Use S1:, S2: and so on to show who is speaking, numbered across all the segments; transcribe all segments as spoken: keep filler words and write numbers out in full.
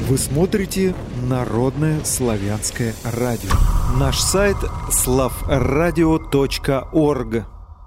S1: Вы смотрите Народное славянское радио. Наш сайт слав радио точка орг.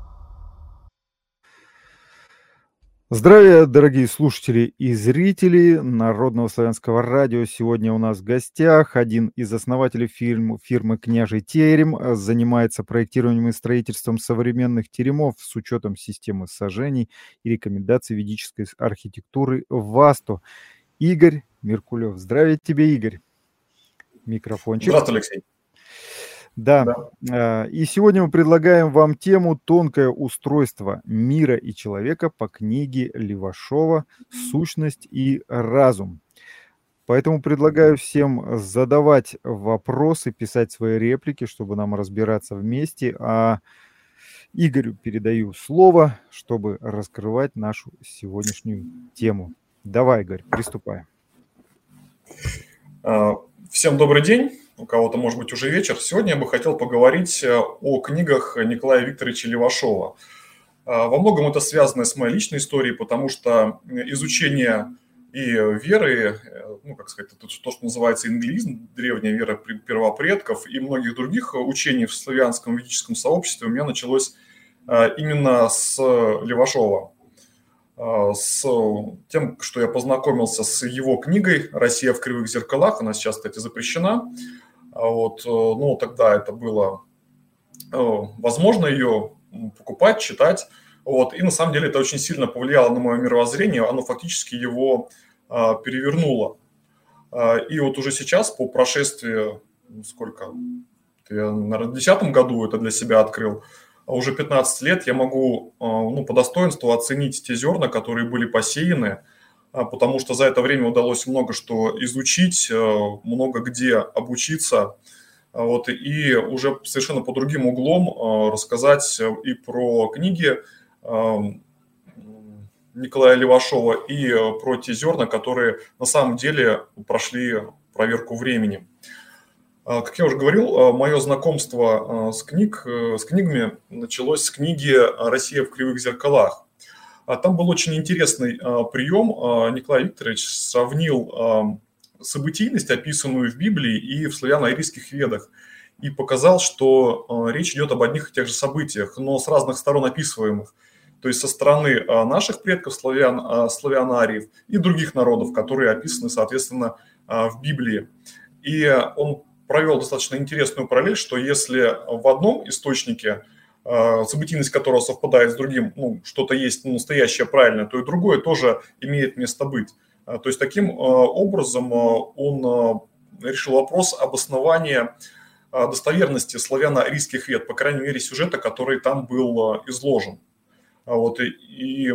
S1: Здравия, дорогие слушатели и зрители Народного славянского радио. Сегодня у нас в гостях один из основателей фирмы, фирмы «Княжий терем». Занимается проектированием и строительством современных теремов с учетом системы сажений и рекомендаций ведической архитектуры ВАСТу. Игорь Меркулев. Здравия тебе, Игорь. Микрофончик.
S2: Здравствуй, Алексей.
S1: Да. да. И сегодня мы предлагаем вам тему «Тонкое устройство мира и человека» по книге Левашова «Сущность и разум». Поэтому предлагаю всем задавать вопросы, писать свои реплики, чтобы нам разбираться вместе. А Игорю передаю слово, чтобы раскрывать нашу сегодняшнюю тему. Давай, Игорь, приступаем.
S2: Всем добрый день. У кого-то, может быть, уже вечер. Сегодня я бы хотел поговорить о книгах Николая Викторовича Левашова. Во многом это связано с моей личной историей, потому что изучение и веры, ну, как сказать, это то, что называется инглизм, древняя вера первопредков, и многих других учений в славянском ведическом сообществе у меня началось именно с Левашова. С тем, что я познакомился с его книгой «Россия в кривых зеркалах». Она сейчас, кстати, запрещена. Вот, ну, тогда это было возможно ее покупать, читать. Вот, и на самом деле это очень сильно повлияло на мое мировоззрение. Оно фактически его перевернуло. И вот уже сейчас, по прошествии, сколько, я, наверное, в две тысячи десятом году это для себя открыл, а уже пятнадцать лет я могу, ну, по достоинству оценить те зерна, которые были посеяны, потому что за это время удалось много что изучить, много где обучиться, вот, и уже совершенно по другим углом рассказать и про книги Николая Левашова, и про те зерна, которые на самом деле прошли проверку временем. Как я уже говорил, мое знакомство с, книг, с книгами началось с книги «Россия в кривых зеркалах». Там был очень интересный прием. Николай Викторович сравнил событийность, описанную в Библии и в славяно-арийских ведах, и показал, что речь идет об одних и тех же событиях, но с разных сторон описываемых. То есть со стороны наших предков, славян, славяно-ариев, и других народов, которые описаны, соответственно, в Библии. И он провел достаточно интересную параллель, что если в одном источнике, событийность которого совпадает с другим, ну, что-то есть настоящее, правильное, то и другое тоже имеет место быть. То есть таким образом он решил вопрос обоснования достоверности славяно-арийских вед, по крайней мере, сюжета, который там был изложен. Вот, и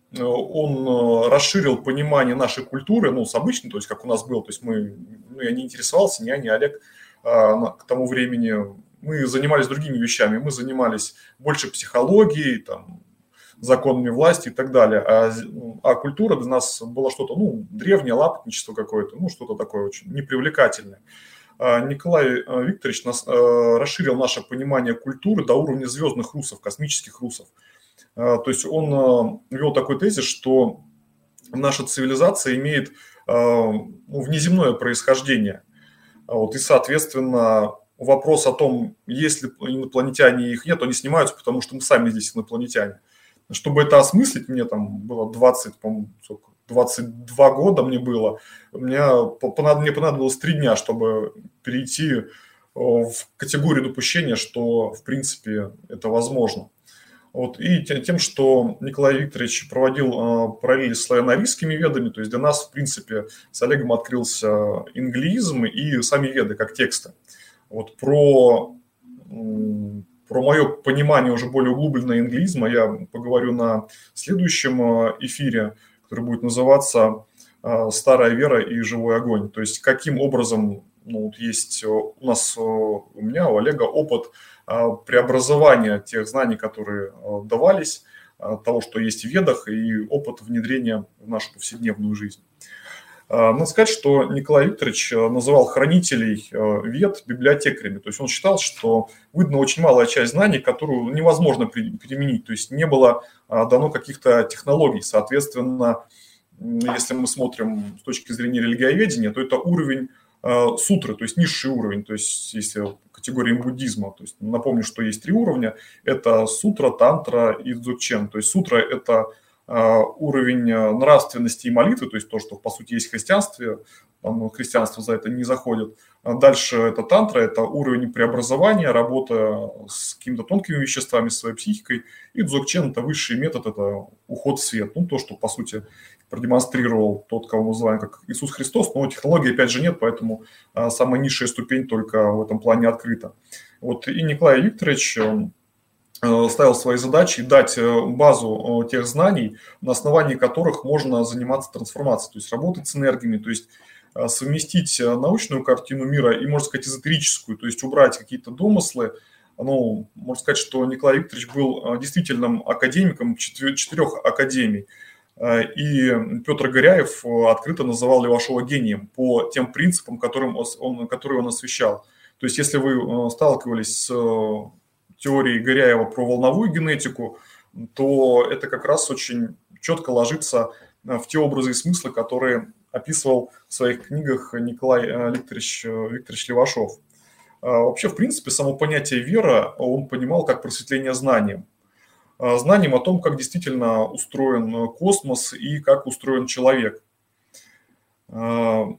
S2: он расширил понимание нашей культуры, ну, с обычной, то есть как у нас было, то есть мы, ну, я не интересовался, ни я, ни Олег к тому времени, мы занимались другими вещами, мы занимались больше психологией, там, законами власти и так далее, а, а культура для нас была что-то, ну, древнее, лапотничество какое-то, ну, что-то такое очень непривлекательное. Николай Викторович нас, расширил наше понимание культуры до уровня звездных русов, космических русов. То есть он ввел такой тезис, что наша цивилизация имеет, ну, внеземное происхождение. Вот, и, соответственно, вопрос о том, есть ли инопланетяне и их нет, они снимаются, потому что мы сами здесь инопланетяне. Чтобы это осмыслить, мне там было двадцать, по-моему, двадцать два года мне было, мне понадобилось три дня, чтобы перейти в категорию допущения, что, в принципе, это возможно. Вот, и тем, что Николай Викторович проводил параллели с славяно-арийскими ведами, то есть для нас, в принципе, с Олегом открылся инглизм и сами веды как тексты. Вот про, про мое понимание уже более углубленного инглизма я поговорю на следующем эфире, который будет называться «Старая вера и живой огонь». То есть каким образом, ну, вот есть у нас, у меня, у Олега опыт преобразования тех знаний, которые давались, того, что есть в ведах, и опыт внедрения в нашу повседневную жизнь. Надо сказать, что Николай Викторович называл хранителей вед библиотекарями. То есть он считал, что выдана очень малая часть знаний, которую невозможно применить. То есть не было дано каких-то технологий. Соответственно, если мы смотрим с точки зрения религиоведения, то это уровень сутры, то есть низший уровень, то есть если категории буддизма. То есть напомню, что есть три уровня. Это сутра, тантра и дзogchen. То есть сутра – это уровень нравственности и молитвы, то есть то, что по сути есть в христианстве, там, христианство за это не заходит. Дальше это тантра, это уровень преобразования, работа с какими-то тонкими веществами, с своей психикой. И дзогchen – это высший метод, это уход в свет. Ну, то, что по сути продемонстрировал тот, кого мы называем как Иисус Христос, но технологии опять же нет, поэтому самая низшая ступень только в этом плане открыта. Вот, и Николай Викторович ставил свои задачи дать базу тех знаний, на основании которых можно заниматься трансформацией, то есть работать с энергиями, то есть совместить научную картину мира и, можно сказать, эзотерическую, то есть убрать какие-то домыслы. Ну, можно сказать, что Николай Викторович был действительным академиком четырех академий. И Петр Горяев открыто называл Левашова гением по тем принципам, которым он, которые он освещал. То есть если вы сталкивались с теорией Горяева про волновую генетику, то это как раз очень четко ложится в те образы и смыслы, которые описывал в своих книгах Николай Викторович, Викторович Левашов. Вообще, в принципе, само понятие вера он понимал как просветление знанием. Знанием о том, как действительно устроен космос и как устроен человек. Он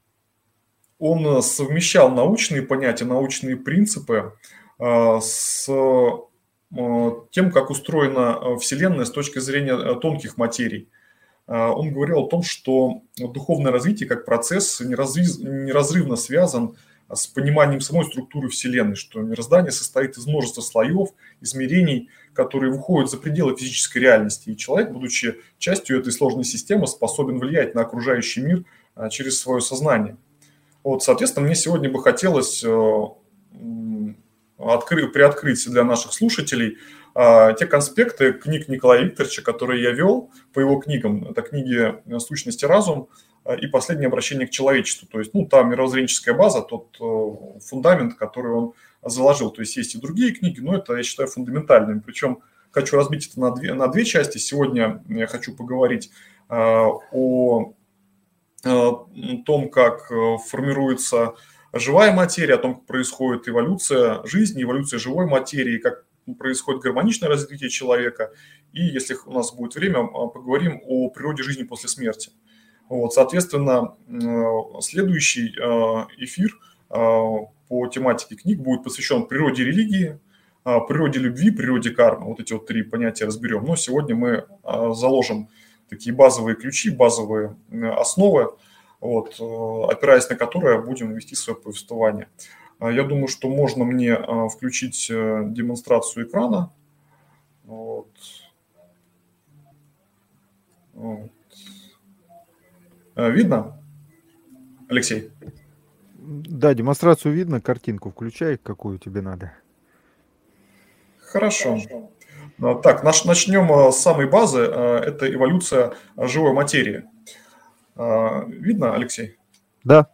S2: совмещал научные понятия, научные принципы с тем, как устроена Вселенная с точки зрения тонких материй. Он говорил о том, что духовное развитие как процесс неразрывно связан с пониманием самой структуры Вселенной, что мироздание состоит из множества слоев, измерений, которые выходят за пределы физической реальности. И человек, будучи частью этой сложной системы, способен влиять на окружающий мир через свое сознание. Вот, соответственно, мне сегодня бы хотелось открыть, приоткрыть для наших слушателей те конспекты книг Николая Викторовича, которые я вел по его книгам. Это книги «Сущность и разум» и «Последнее обращение к человечеству». То есть, ну, та мировоззренческая база, тот фундамент, который он заложил. То есть, есть и другие книги, но это, я считаю, фундаментальными. Причем хочу разбить это на две, на две части. Сегодня я хочу поговорить о том, как формируется живая материя, о том, как происходит эволюция жизни, эволюция живой материи, как происходит гармоничное развитие человека. И, если у нас будет время, поговорим о природе жизни после смерти. Вот, соответственно, следующий эфир по тематике книг будет посвящен природе религии, природе любви, природе кармы. Вот эти вот три понятия разберем. Но сегодня мы заложим такие базовые ключи, базовые основы, вот, опираясь на которые будем вести свое повествование. Я думаю, что можно мне включить демонстрацию экрана. Вот. Вот. Видно, Алексей?
S1: Да, демонстрацию видно, картинку включай, какую тебе надо.
S2: Хорошо. Так, начнем с самой базы. Это эволюция живой материи. Видно, Алексей?
S1: Да.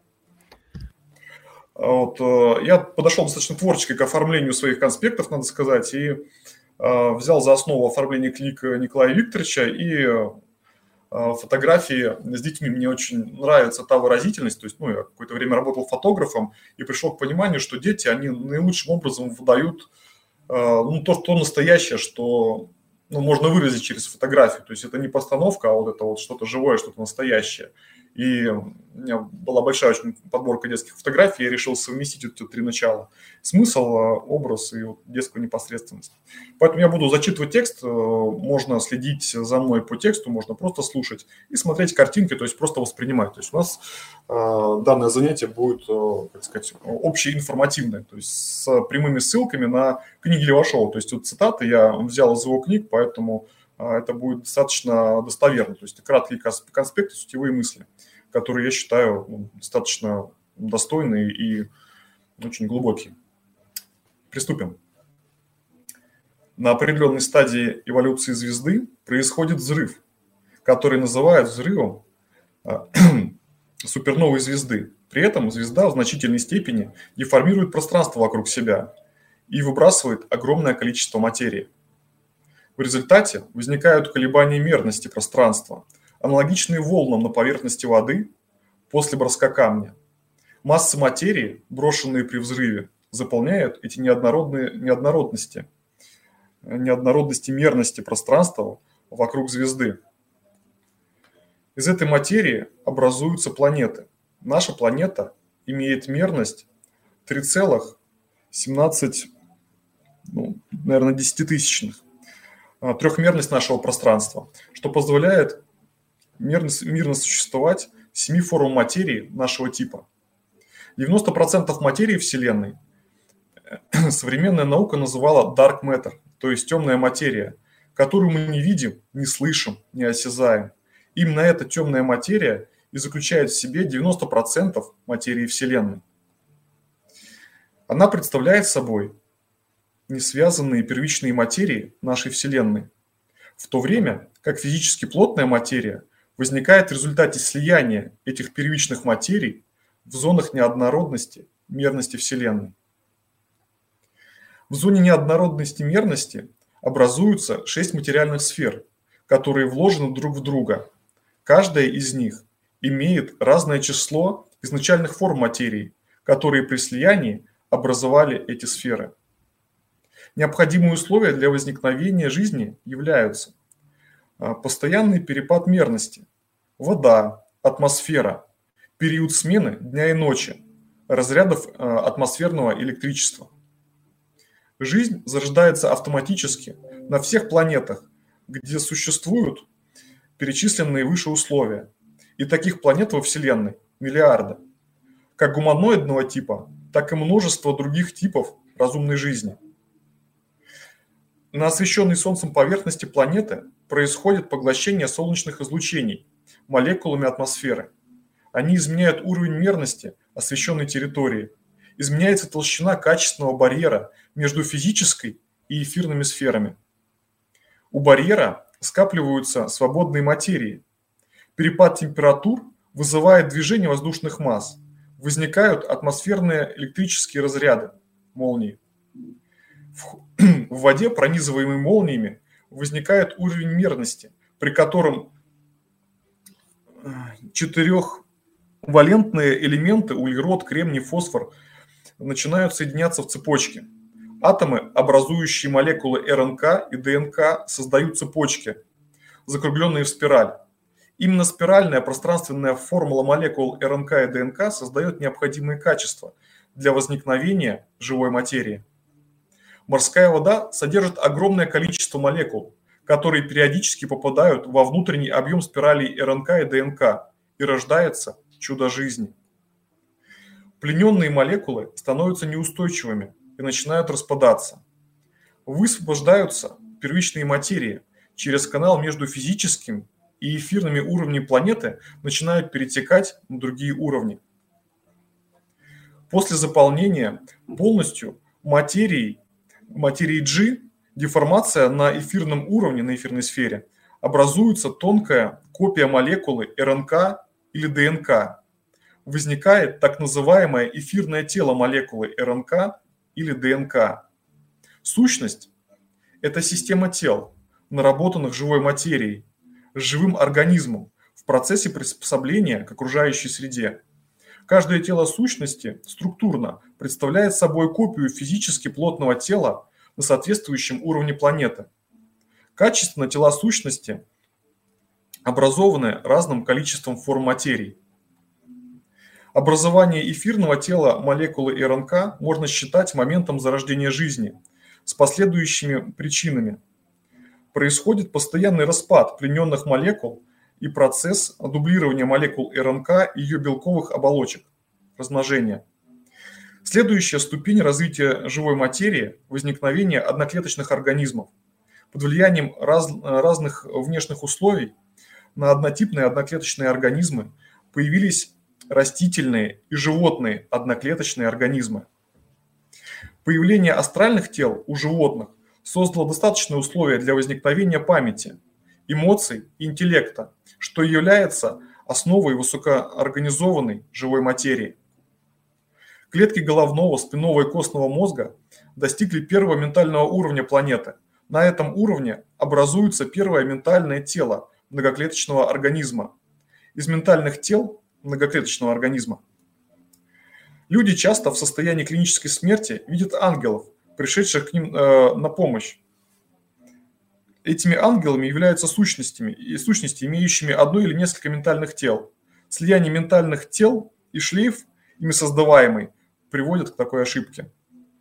S2: Вот, я подошел достаточно творчески к оформлению своих конспектов, надо сказать, и взял за основу оформление книг Николая Викторовича и фотографии с детьми. Мне очень нравится та выразительность, то есть, ну, я какое-то время работал фотографом и пришел к пониманию, что дети, они наилучшим образом выдают ну, то, что настоящее, что ну, можно выразить через фотографию. То есть это не постановка, а вот это вот что-то живое, что-то настоящее. И у меня была большая очень подборка детских фотографий, я решил совместить эти три начала. Смысл, образ и детскую непосредственность. Поэтому я буду зачитывать текст, можно следить за мной по тексту, можно просто слушать и смотреть картинки, то есть просто воспринимать. То есть у нас данное занятие будет, так сказать, общеинформативное, то есть с прямыми ссылками на книги Левашова. То есть вот цитаты я взял из его книг, поэтому это будет достаточно достоверно. То есть краткие конспекты, сутевые мысли, которые я считаю ну, достаточно достойные и очень глубокие. Приступим. На определенной стадии эволюции звезды происходит взрыв, который называют взрывом суперновой звезды. При этом звезда в значительной степени деформирует пространство вокруг себя и выбрасывает огромное количество материи. В результате возникают колебания мерности пространства, аналогичные волнам на поверхности воды после броска камня. Массы материи, брошенные при взрыве, заполняют эти неоднородные неоднородности, неоднородности мерности пространства вокруг звезды. Из этой материи образуются планеты. Наша планета имеет мерность три целых семнадцать, ну, наверное, десятитысячных. Трехмерность нашего пространства, что позволяет мирно, мирно существовать семи формам материи нашего типа. девяносто процентов материи Вселенной современная наука называла dark matter, то есть темная материя, которую мы не видим, не слышим, не осязаем. Именно эта темная материя и заключает в себе девяносто процентов материи Вселенной. Она представляет собой несвязанные первичные материи нашей Вселенной, в то время как физически плотная материя возникает в результате слияния этих первичных материй в зонах неоднородности мерности Вселенной. В зоне неоднородности мерности образуются шесть материальных сфер, которые вложены друг в друга. Каждая из них имеет разное число изначальных форм материи, которые при слиянии образовали эти сферы. Необходимые условия для возникновения жизни являются постоянный перепад мерности, вода, атмосфера, период смены дня и ночи, разрядов атмосферного электричества. Жизнь зарождается автоматически на всех планетах, где существуют перечисленные выше условия. И таких планет во Вселенной миллиарды, как гуманоидного типа, так и множество других типов разумной жизни. На освещенной Солнцем поверхности планеты происходит поглощение солнечных излучений молекулами атмосферы. Они изменяют уровень мерности освещенной территории. Изменяется толщина качественного барьера между физической и эфирными сферами. У барьера скапливаются свободные материи. Перепад температур вызывает движение воздушных масс. Возникают атмосферные электрические разряды, молнии. В воде, пронизываемой молниями, возникает уровень мерности, при котором четырехвалентные элементы углерод, кремний, фосфор начинают соединяться в цепочки. Атомы, образующие молекулы эр эн ка и дэ эн ка, создают цепочки, закругленные в спираль. Именно спиральная пространственная формула молекул эр эн ка и дэ эн ка создает необходимые качества для возникновения живой материи. Морская вода содержит огромное количество молекул, которые периодически попадают во внутренний объем спиралей эр эн ка и дэ эн ка, и рождается чудо жизни. Плененные молекулы становятся неустойчивыми и начинают распадаться. Высвобождаются первичные материи через канал между физическим и эфирными уровнями планеты, начинают перетекать на другие уровни. После заполнения полностью материей, материи G, деформация на эфирном уровне, на эфирной сфере, образуется тонкая копия молекулы эр эн ка или дэ эн ка. Возникает так называемое эфирное тело молекулы эр эн ка или дэ эн ка. Сущность – это система тел, наработанных живой материей, с живым организмом в процессе приспособления к окружающей среде. Каждое тело сущности структурно представляет собой копию физически плотного тела на соответствующем уровне планеты. Качественно тела сущности образованы разным количеством форм материи. Образование эфирного тела молекулы эр эн ка можно считать моментом зарождения жизни с последующими причинами. Происходит постоянный распад плененных молекул и процесс дублирования молекул эр эн ка и ее белковых оболочек, размножения. Следующая ступень развития живой материи – возникновение одноклеточных организмов. Под влиянием раз, разных внешних условий на однотипные одноклеточные организмы появились растительные и животные одноклеточные организмы. Появление астральных тел у животных создало достаточные условия для возникновения памяти, эмоций и интеллекта, что является основой высокоорганизованной живой материи. Клетки головного, спинного и костного мозга достигли первого ментального уровня планеты. На этом уровне образуется первое ментальное тело многоклеточного организма, из ментальных тел многоклеточного организма. Люди часто в состоянии клинической смерти видят ангелов, пришедших к ним э, на помощь. Этими ангелами являются сущностями, и сущности, имеющими одно или несколько ментальных тел. Слияние ментальных тел и шлейф, ими создаваемый, приводит к такой ошибке.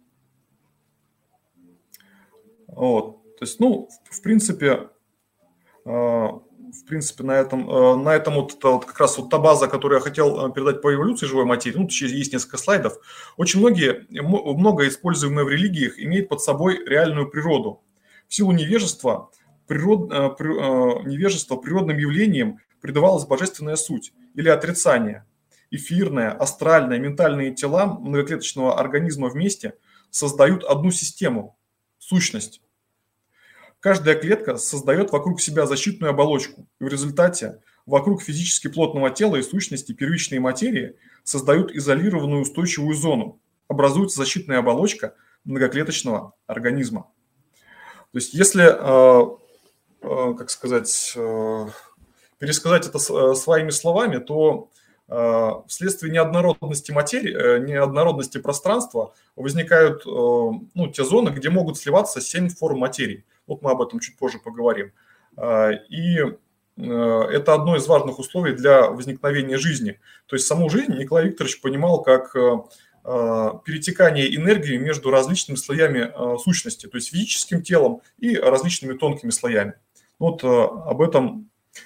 S2: Вот. То есть, ну, в, в принципе, э, в принципе, на этом, э, на этом вот, это вот как раз вот та база, которую я хотел передать по эволюции живой материи, ну, точнее, есть несколько слайдов. Очень многие, много используемое в религиях имеет под собой реальную природу. В силу невежества, природ, э, при, э, невежества природным явлениям придавалась божественная суть или отрицание. Эфирное, астральное, ментальные тела многоклеточного организма вместе создают одну систему – сущность. Каждая клетка создает вокруг себя защитную оболочку, и в результате вокруг физически плотного тела и сущности первичной материи создают изолированную устойчивую зону, образуется защитная оболочка многоклеточного организма. То есть если, э, э, как сказать, э, пересказать это своими словами, то э, вследствие неоднородности материи, э, неоднородности пространства возникают э, ну, те зоны, где могут сливаться семь форм материи. Вот мы об этом чуть позже поговорим. Э, и э, это одно из важных условий для возникновения жизни. То есть саму жизнь Николай Викторович понимал как э, перетекание энергии между различными слоями сущности, то есть физическим телом и различными тонкими слоями. Вот об этом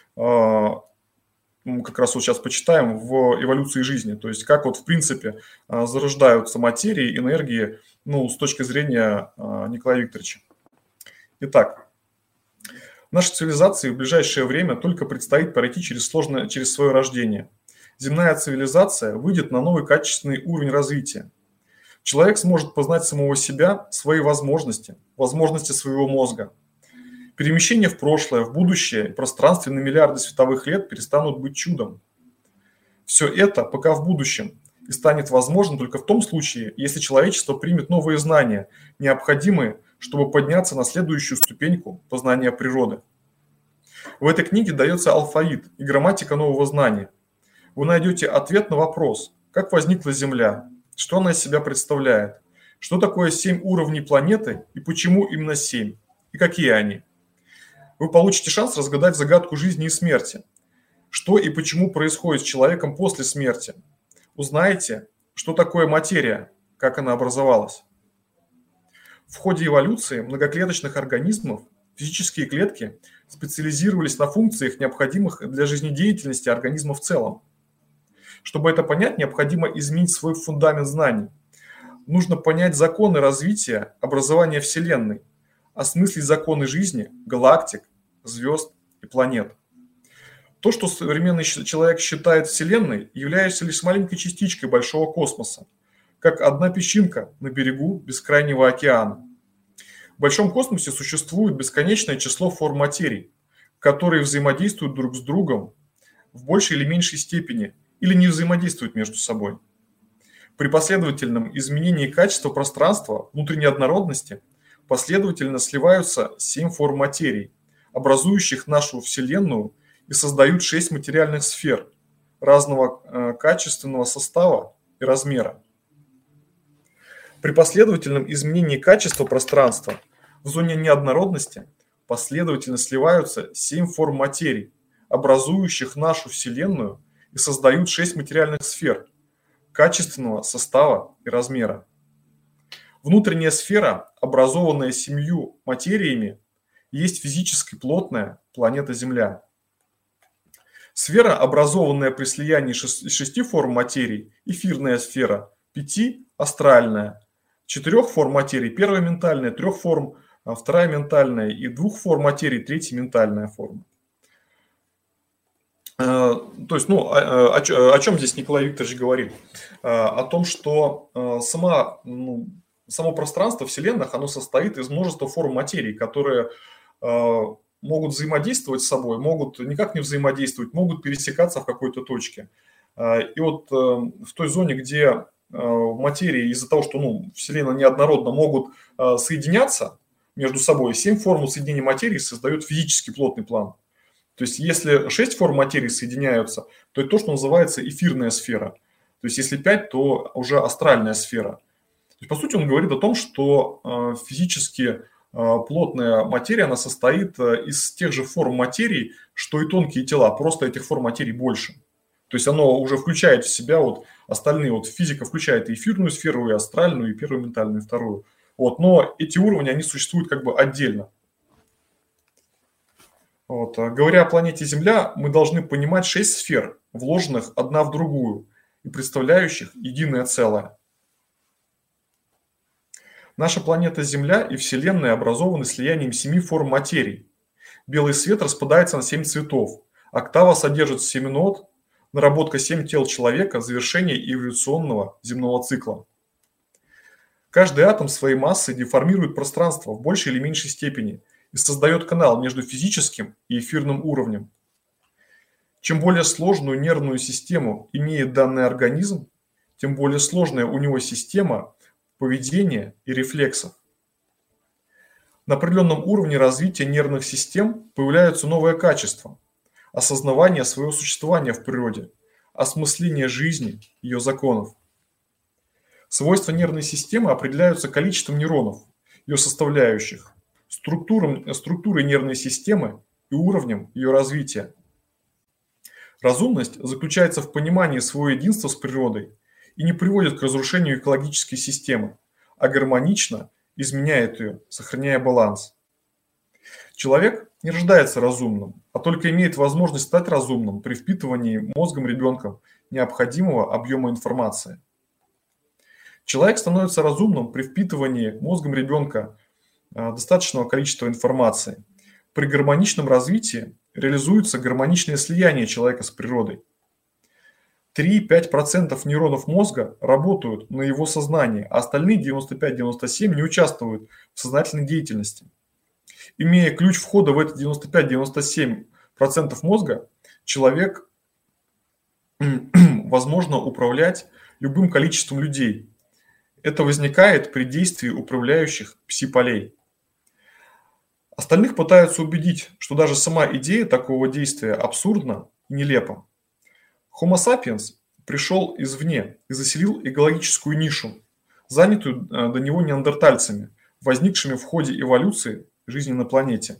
S2: как раз вот сейчас почитаем в эволюции жизни, то есть как вот в принципе зарождаются материи, энергии, ну, с точки зрения Николая Викторовича. Итак, нашей цивилизации в ближайшее время только предстоит пройти через сложное, через свое рождение. Земная цивилизация выйдет на новый качественный уровень развития. Человек сможет познать самого себя, свои возможности, возможности своего мозга. Перемещение в прошлое, в будущее и пространстве на миллиарды световых лет перестанут быть чудом. Все это пока в будущем и станет возможным только в том случае, если человечество примет новые знания, необходимые, чтобы подняться на следующую ступеньку познания природы. В этой книге дается алфавит и грамматика нового знания. Вы найдете ответ на вопрос, как возникла Земля, что она из себя представляет, что такое семь уровней планеты и почему именно семь, и какие они. Вы получите шанс разгадать загадку жизни и смерти, что и почему происходит с человеком после смерти. Узнаете, что такое материя, как она образовалась. В ходе эволюции многоклеточных организмов физические клетки специализировались на функциях, необходимых для жизнедеятельности организма в целом. Чтобы это понять, необходимо изменить свой фундамент знаний. Нужно понять законы развития, образования Вселенной, осмыслить законы жизни, галактик, звезд и планет. То, что современный человек считает Вселенной, является лишь маленькой частичкой большого космоса, как одна песчинка на берегу бескрайнего океана. В большом космосе существует бесконечное число форм материй, которые взаимодействуют друг с другом в большей или меньшей степени, или не взаимодействуют между собой. При последовательном изменении качества пространства, внутренней однородности, последовательно сливаются семь форм материй, образующих нашу Вселенную и создают шесть материальных сфер разного э, качественного состава и размера. При последовательном изменении качества пространства в зоне неоднородности последовательно сливаются семь форм материй, образующих нашу Вселенную и создают шесть материальных сфер качественного состава и размера. Внутренняя сфера, образованная семью материями, есть физически плотная планета Земля. Сфера, образованная при слиянии шести форм материй, эфирная сфера, пяти – астральная, четырех форм материи, первая ментальная, трех форм, вторая ментальная и двух форм материи, третья ментальная форма. То есть, ну, о, о, о чем здесь Николай Викторович говорит? О том, что сама, ну, само пространство Вселенных, оно состоит из множества форм материи, которые могут взаимодействовать с собой, могут никак не взаимодействовать, могут пересекаться в какой-то точке. И вот в той зоне, где материи из-за того, что ну, Вселенная неоднородна, могут соединяться между собой, семь форм соединения материи создает физически плотный план. То есть если шесть форм материи соединяются, то это то, что называется эфирная сфера. То есть если пять, то уже астральная сфера. То есть, по сути, он говорит о том, что э, физически э, плотная материя, она состоит э, из тех же форм материи, что и тонкие тела, просто этих форм материи больше. То есть оно уже включает в себя вот остальные, вот физика включает и эфирную сферу, и астральную, и первую ментальную, и вторую. Вот, но эти уровни, они существуют как бы отдельно. Вот. Говоря о планете Земля, мы должны понимать шесть сфер, вложенных одна в другую и представляющих единое целое. Наша планета Земля и Вселенная образованы слиянием семи форм материи. Белый свет распадается на семь цветов. Октава содержит семь нот, наработка семь тел человека, завершение эволюционного земного цикла. Каждый атом своей массой деформирует пространство в большей или меньшей степени и создает канал между физическим и эфирным уровнем. Чем более сложную нервную систему имеет данный организм, тем более сложная у него система поведения и рефлексов. На определенном уровне развития нервных систем появляются новые качества: осознавание своего существования в природе, осмысление жизни, ее законов. Свойства нервной системы определяются количеством нейронов, ее составляющих, структурой, структурой нервной системы и уровнем ее развития. Разумность заключается в понимании своего единства с природой и не приводит к разрушению экологической системы, а гармонично изменяет ее, сохраняя баланс. Человек не рождается разумным, а только имеет возможность стать разумным при впитывании мозгом ребенка необходимого объема информации. Человек становится разумным при впитывании мозгом ребенка достаточного количества информации. При гармоничном развитии реализуется гармоничное слияние человека с природой. три-пять процентов нейронов мозга работают на его сознании, а остальные девяносто пять - девяносто семь процентов не участвуют в сознательной деятельности. Имея ключ входа в эти девяносто пять - девяносто семь процентов мозга, человек возможно управлять любым количеством людей. Это возникает при действии управляющих пси-полей. Остальных пытаются убедить, что даже сама идея такого действия абсурдна и нелепа. Homo sapiens пришел извне и заселил экологическую нишу, занятую до него неандертальцами, возникшими в ходе эволюции жизни на планете.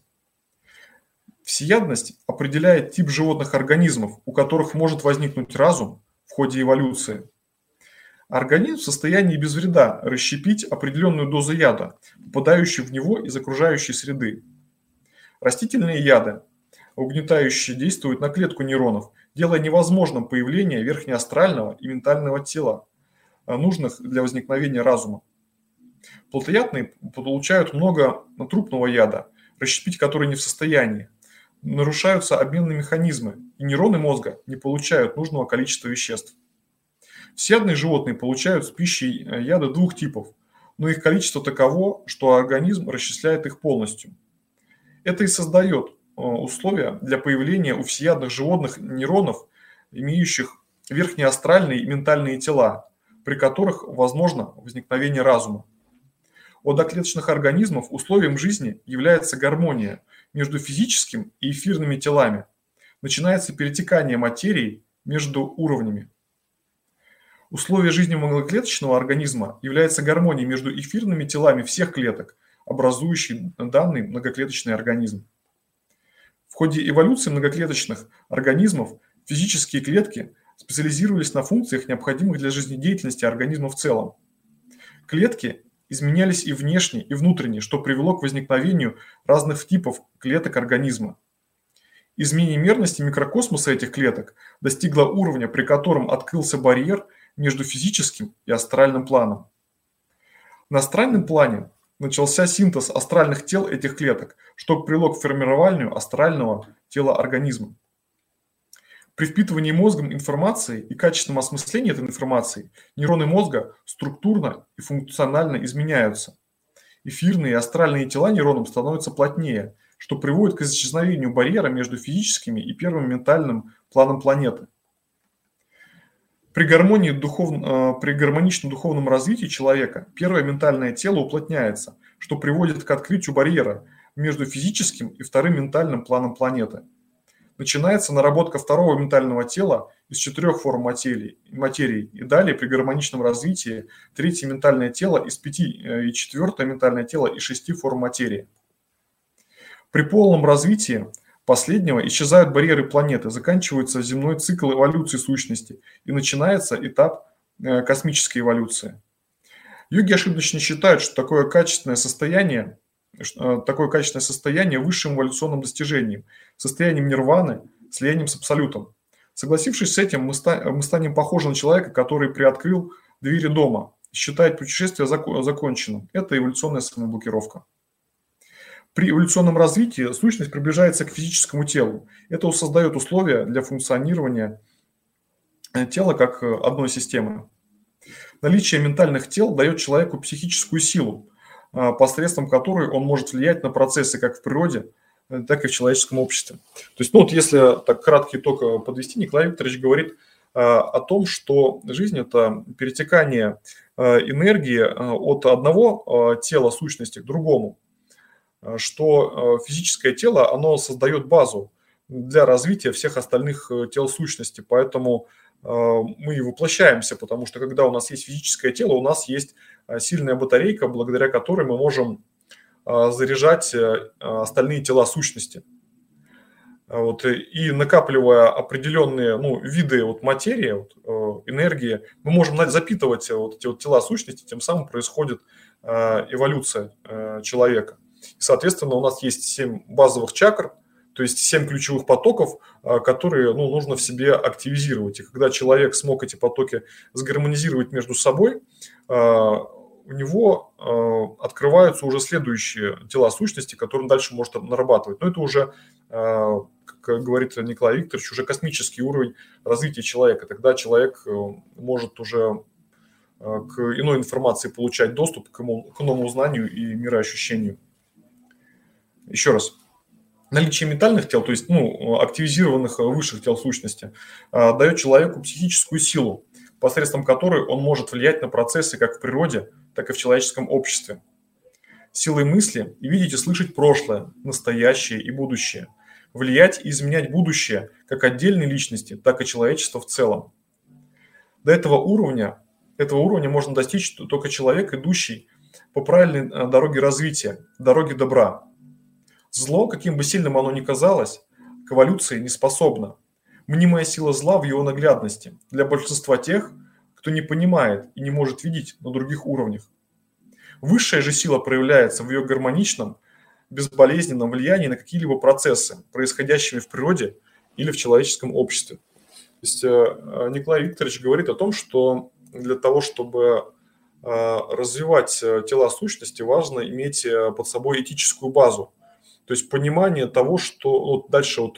S2: Всеядность определяет тип животных организмов, у которых может возникнуть разум в ходе эволюции. Организм в состоянии без вреда расщепить определенную дозу яда, попадающую в него из окружающей среды. Растительные яды, угнетающие, действуют на клетку нейронов, делая невозможным появление верхнеастрального и ментального тела, нужных для возникновения разума. Плотоядные получают много трупного яда, расщепить который не в состоянии. Нарушаются обменные механизмы, и нейроны мозга не получают нужного количества веществ. Всеядные животные получают с пищей яда двух типов, но их количество таково, что организм расчисляет их полностью. Это и создает условия для появления у всеядных животных нейронов, имеющих верхнеастральные и ментальные тела, при которых возможно возникновение разума. У одноклеточных организмов условием жизни является гармония между физическим и эфирными телами. Начинается перетекание материи между уровнями. Условие жизни многоклеточного организма является гармонией между эфирными телами всех клеток, образующей данный многоклеточный организм. В ходе эволюции многоклеточных организмов физические клетки специализировались на функциях, необходимых для жизнедеятельности организма в целом. Клетки изменялись и внешне, и внутренне, что привело к возникновению разных типов клеток организма. Изменение мерности микрокосмоса этих клеток достигло уровня, при котором открылся барьер между физическим и астральным планом. На астральном плане начался синтез астральных тел этих клеток, что привело к формированию астрального тела организма. При впитывании мозгом информации и качественном осмыслении этой информации нейроны мозга структурно и функционально изменяются. Эфирные и астральные тела нейронов становятся плотнее, что приводит к исчезновению барьера между физическими и первым ментальным планом планеты. При, гармонии духов... при гармоничном духовном развитии человека первое ментальное тело уплотняется, что приводит к открытию барьера между физическим и вторым ментальным планом планеты. начинается наработка второго ментального тела из четырех форм материи, материи. И далее при гармоничном развитии третье ментальное тело из пяти и четвертое ментальное тело из шести форм материи. При полном развитии последнего исчезают барьеры планеты, заканчивается земной цикл эволюции сущности и начинается этап космической эволюции. Йоги ошибочно считают, что такое качественное состояние, такое качественное состояние высшим эволюционным достижением, состоянием нирваны, слиянием с абсолютом. Согласившись с этим, мы станем похожи на человека, который приоткрыл двери дома и считает путешествие законченным. Это эволюционная самоблокировка. При эволюционном развитии сущность приближается к физическому телу. Это создает условия для функционирования тела как одной системы. Наличие ментальных тел дает человеку психическую силу, посредством которой он может влиять на процессы как в природе, так и в человеческом обществе. То есть, ну вот если так краткий итог подвести, Николай Викторович говорит о том, что жизнь – это перетекание энергии от одного тела сущности к другому, что физическое тело, оно создает базу для развития всех остальных тел сущности, поэтому мы воплощаемся, потому что когда у нас есть физическое тело, у нас есть сильная батарейка, благодаря которой мы можем заряжать остальные тела сущности. Вот, и накапливая определенные ну, виды вот, материи, вот, энергии, мы можем запитывать вот эти вот тела сущности, тем самым происходит эволюция человека. И, соответственно, у нас есть семь базовых чакр, то есть семь ключевых потоков, которые ну, нужно в себе активизировать. И когда человек смог эти потоки сгармонизировать между собой, у него открываются уже следующие тела сущности, которые он дальше может нарабатывать. Но это уже, как говорит Николай Викторович, уже космический уровень развития человека. Тогда человек может уже к иной информации получать доступ, к иному знанию и мироощущению. Еще раз. Наличие ментальных тел, то есть ну, активизированных высших тел сущности, дает человеку психическую силу, посредством которой он может влиять на процессы как в природе, так и в человеческом обществе. Силой мысли и видеть и слышать прошлое, настоящее и будущее. Влиять и изменять будущее как отдельной личности, так и человечества в целом. До этого уровня, этого уровня можно достичь только человек, идущий по правильной дороге развития, дороге добра. Зло, каким бы сильным оно ни казалось, к эволюции не способно. Мнимая сила зла в его наглядности для большинства тех, кто не понимает и не может видеть на других уровнях. Высшая же сила проявляется в ее гармоничном, безболезненном влиянии на какие-либо процессы, происходящие в природе или в человеческом обществе. То есть Николай Викторович говорит о том, что для того, чтобы развивать тела сущности, важно иметь под собой этическую базу. То есть понимание того, что вот дальше вот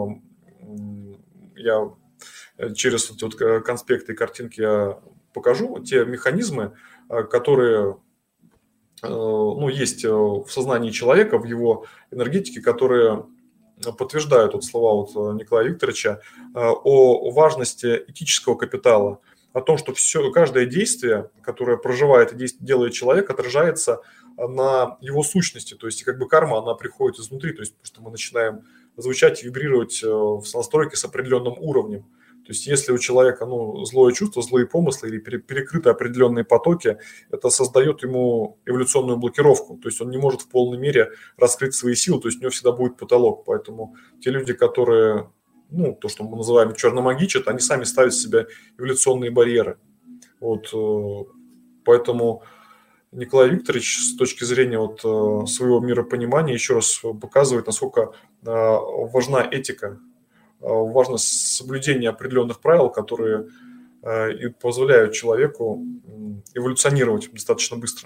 S2: э, я через вот, вот конспекты и картинки я покажу те механизмы, которые э, ну, есть в сознании человека, в его энергетике, которые подтверждают вот слова вот Николая Викторовича э, о важности этического капитала, о том, что все, каждое действие, которое проживает и делает человек, отражается на его сущности, то есть как бы карма, она приходит изнутри, то есть потому что мы начинаем звучать и вибрировать в настройке с определенным уровнем. То есть если у человека ну, злое чувство, злые помыслы или перекрыты определенные потоки, это создает ему эволюционную блокировку, то есть он не может в полной мере раскрыть свои силы, то есть у него всегда будет потолок, поэтому те люди, которые, ну, то, что мы называем черномагичат, они сами ставят себе эволюционные барьеры. Вот, поэтому Николай Викторович с точки зрения вот своего миропонимания еще раз показывает, насколько важна этика, важно соблюдение определенных правил, которые и позволяют человеку эволюционировать достаточно быстро.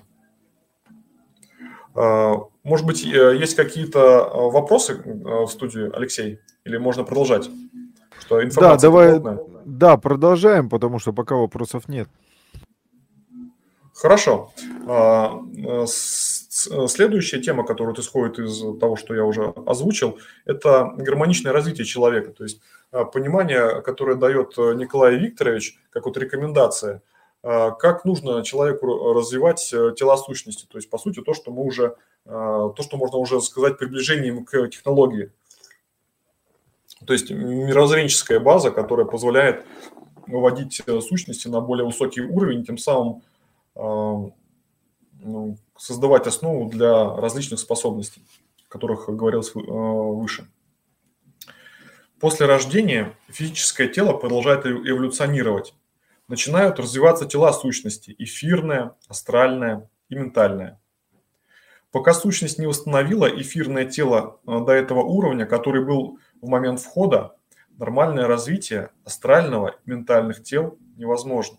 S2: Может быть, есть какие-то вопросы в студии, Алексей? Или можно продолжать? Что информация
S1: да, давай, да, продолжаем, потому что пока вопросов нет.
S2: Хорошо. Следующая тема, которая исходит из того, что я уже озвучил, это гармоничное развитие человека. То есть понимание, которое дает Николай Викторович, как вот рекомендация, как нужно человеку развивать тела сущности. То есть, по сути, то, что мы уже, то, что можно уже сказать приближением к технологии. То есть мировоззренческая база, которая позволяет выводить сущности на более высокий уровень, тем самым э, ну, создавать основу для различных способностей, о которых говорилось э, выше. После рождения физическое тело продолжает эволюционировать. Начинают развиваться тела сущности – эфирное, астральное и ментальное. Пока сущность не восстановила эфирное тело до этого уровня, который был в момент входа, нормальное развитие астрального и ментальных тел невозможно.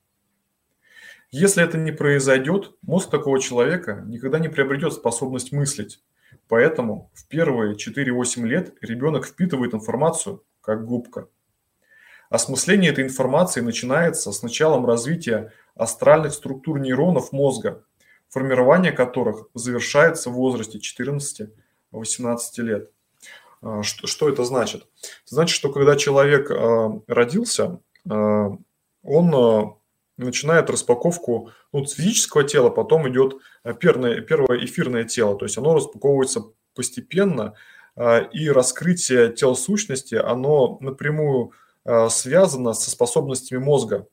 S2: Если это не произойдет, мозг такого человека никогда не приобретет способность мыслить. Поэтому в первые четыре-восемь лет ребенок впитывает информацию как губка. Осмысление этой информации начинается с началом развития астральных структур нейронов мозга, формирование которых завершается в возрасте четырнадцати-восемнадцати лет. Что, что это значит? Это значит, что когда человек родился, он начинает распаковку ну, с физического тела, потом идет первое, первое эфирное тело, то есть оно распаковывается постепенно, и раскрытие тел сущности, оно напрямую связано со способностями мозга.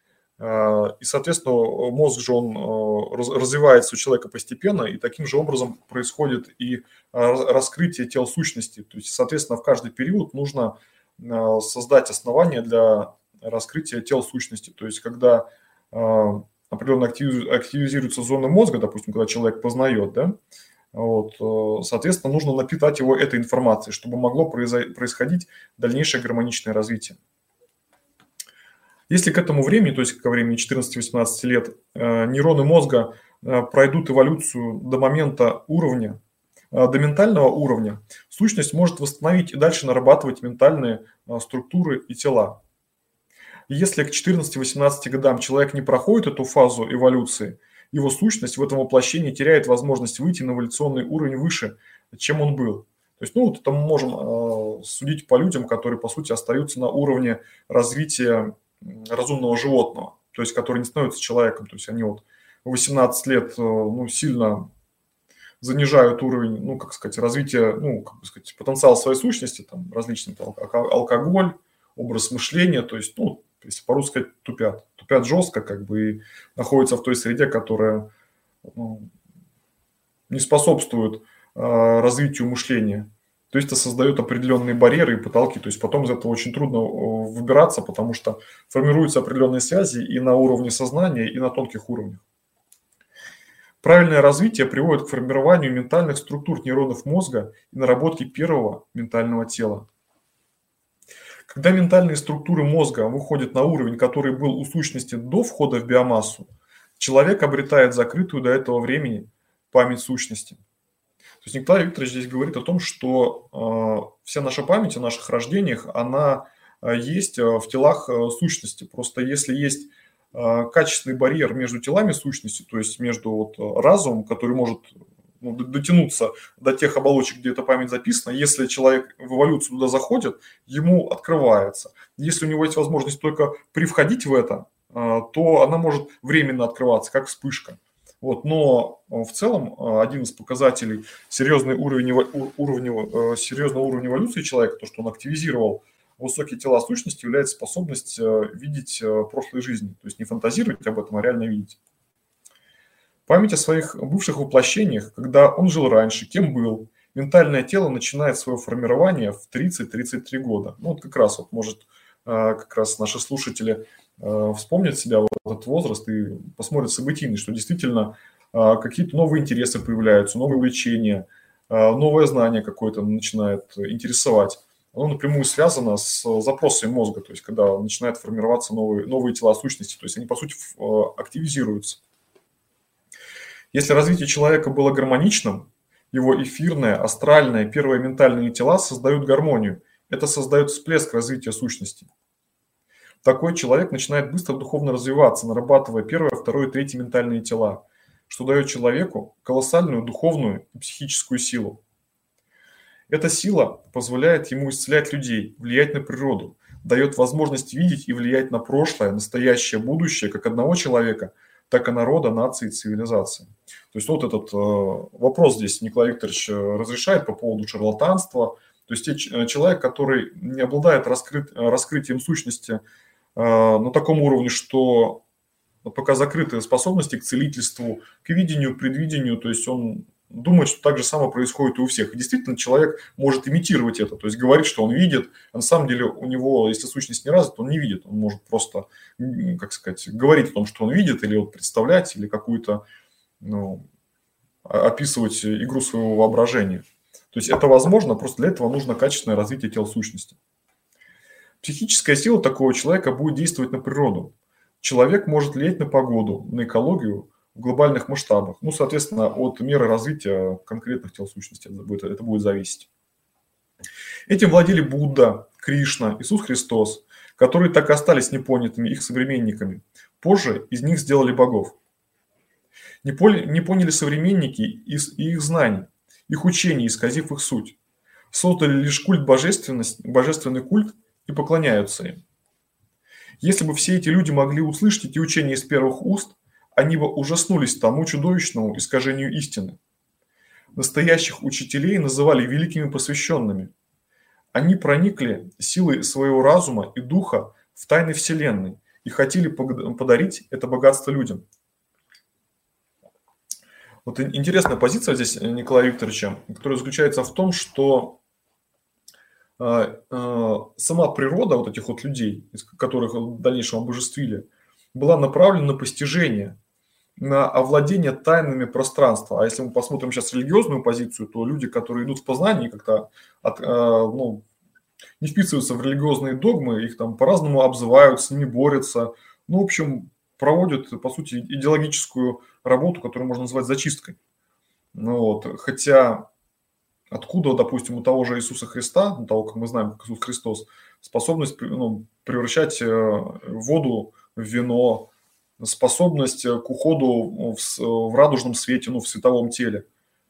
S2: И, соответственно, мозг же он развивается у человека постепенно, и таким же образом происходит и раскрытие тел сущности. То есть, соответственно, в каждый период нужно создать основания для раскрытия тел сущности. То есть, когда определенно активизируется зона мозга, допустим, когда человек познает, да, вот, соответственно, нужно напитать его этой информацией, чтобы могло происходить дальнейшее гармоничное развитие. Если к этому времени, то есть ко времени четырнадцати-восемнадцати лет, нейроны мозга пройдут эволюцию до момента уровня, до ментального уровня, сущность может восстановить и дальше нарабатывать ментальные структуры и тела. И если к четырнадцати-восемнадцати годам человек не проходит эту фазу эволюции, его сущность в этом воплощении теряет возможность выйти на эволюционный уровень выше, чем он был. То есть, ну, вот это мы можем э, судить по людям, которые, по сути, остаются на уровне развития разумного животного, то есть, которые не становятся человеком. То есть, они вот в восемнадцать лет э, ну, сильно занижают уровень, ну, как сказать, развития, ну, как бы сказать, потенциал своей сущности, там, различные там, алкоголь, образ мышления, то есть, ну, если по-русски сказать, тупят. Тупят жестко, как бы, и находятся в той среде, которая ну, не способствует э, развитию мышления. То есть это создает определенные барьеры и потолки. То есть потом из этого очень трудно выбираться, потому что формируются определенные связи и на уровне сознания, и на тонких уровнях. Правильное развитие приводит к формированию ментальных структур нейронов мозга и наработке первого ментального тела. Когда ментальные структуры мозга выходят на уровень, который был у сущности до входа в биомассу, человек обретает закрытую до этого времени память сущности. То есть Николай Викторович здесь говорит о том, что э, вся наша память о наших рождениях, она э, есть в телах э, сущности. Просто если есть э, качественный барьер между телами сущности, то есть между вот, разумом, который может ну, дотянуться до тех оболочек, где эта память записана. Если человек в эволюцию туда заходит, ему открывается. Если у него есть возможность только привходить в это, то она может временно открываться, как вспышка. Вот, но в целом один из показателей серьезный уровень, уровня, серьезного уровня эволюции человека, то, что он активизировал высокие тела сущности, является способность видеть прошлой жизни. То есть не фантазировать об этом, а реально видеть. Память о своих бывших воплощениях, когда он жил раньше, кем был, ментальное тело начинает свое формирование в тридцать-тридцать три года. Ну, вот как раз вот может как раз наши слушатели вспомнят себя в этот возраст и посмотрят событийно, что действительно какие-то новые интересы появляются, новые увлечения, новое знание какое-то начинает интересовать. Оно напрямую связано с запросами мозга, то есть когда начинают формироваться новые, новые тела сущности, то есть они, по сути, активизируются. Если развитие человека было гармоничным, его эфирное, астральное, первые ментальные тела создают гармонию. Это создает всплеск развития сущности. Такой человек начинает быстро духовно развиваться, нарабатывая первое, второе, третье ментальные тела, что дает человеку колоссальную духовную и психическую силу. Эта сила позволяет ему исцелять людей, влиять на природу, дает возможность видеть и влиять на прошлое, настоящее, будущее как одного человека, так и народа, нации, цивилизации. То есть вот этот э, вопрос здесь Николай Викторович разрешает по поводу шарлатанства, То есть человек, который не обладает раскрыт, раскрытием сущности на таком уровне, что пока закрытые способности к целительству, к видению, предвидению, то есть он думает, что так же самое происходит и у всех. И действительно, человек может имитировать это, то есть говорит, что он видит, а на самом деле у него, если сущность не развита, он не видит. Он может просто, как сказать, говорить о том, что он видит, или вот представлять, или какую-то, ну, описывать игру своего воображения. То есть это возможно, просто для этого нужно качественное развитие тел сущности. Психическая сила такого человека будет действовать на природу. Человек может влиять на погоду, на экологию в глобальных масштабах. Ну, соответственно, от меры развития конкретных тел сущности это будет, это будет зависеть. Этим владели Будда, Кришна, Иисус Христос, которые так и остались непонятыми их современниками. Позже из них сделали богов. Не поняли, не поняли современники и их знаний, их учений, исказив их суть. Создали лишь культ божественности, божественный культ и поклоняются им. Если бы все эти люди могли услышать эти учения из первых уст, они бы ужаснулись тому чудовищному искажению истины. Настоящих учителей называли великими посвященными. Они проникли силой своего разума и духа в тайны Вселенной и хотели подарить это богатство людям. Вот интересная позиция здесь Николая Викторовича, которая заключается в том, что сама природа вот этих вот людей, которых в дальнейшем обожествили, была направлена на постижение, на овладение тайнами пространства. А если мы посмотрим сейчас религиозную позицию, то люди, которые идут в познание, как-то от, ну, не вписываются в религиозные догмы, их там по-разному обзывают, с ними борются. Ну, в общем, проводят, по сути, идеологическую работу, которую можно назвать зачисткой. Ну, вот. Хотя откуда, допустим, у того же Иисуса Христа, у того, как мы знаем, как Иисус Христос, способность, ну, превращать воду в вино, способность к уходу в, в радужном свете, ну, в световом теле.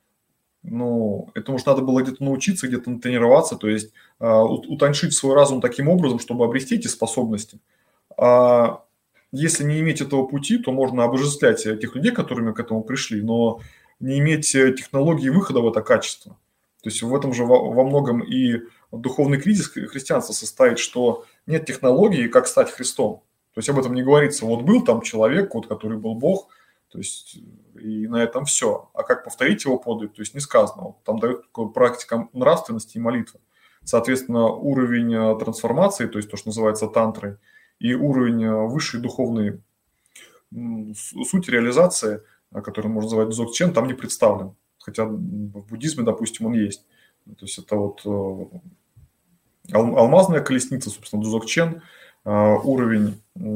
S2: Ну, этому же надо было где-то научиться, где-то натренироваться, то есть э, утоньшить свой разум таким образом, чтобы обрести эти способности. А если не иметь этого пути, то можно обожествлять тех людей, которыми к этому пришли, но не иметь технологии выхода в это качество. То есть в этом же во, во многом и духовный кризис христианства состоит, что нет технологии, как стать Христом. То есть об этом не говорится. Вот был там человек, вот, который был Бог, то есть и на этом все. А как повторить его подвиг, то есть не сказано. Вот там дают практика нравственности и молитвы. Соответственно, уровень трансформации, то есть то, что называется тантрой, и уровень высшей духовной сути реализации, который можно называть дзогчен, там не представлен. Хотя в буддизме, допустим, он есть. То есть это вот алмазная колесница, собственно, дзогчен, уровень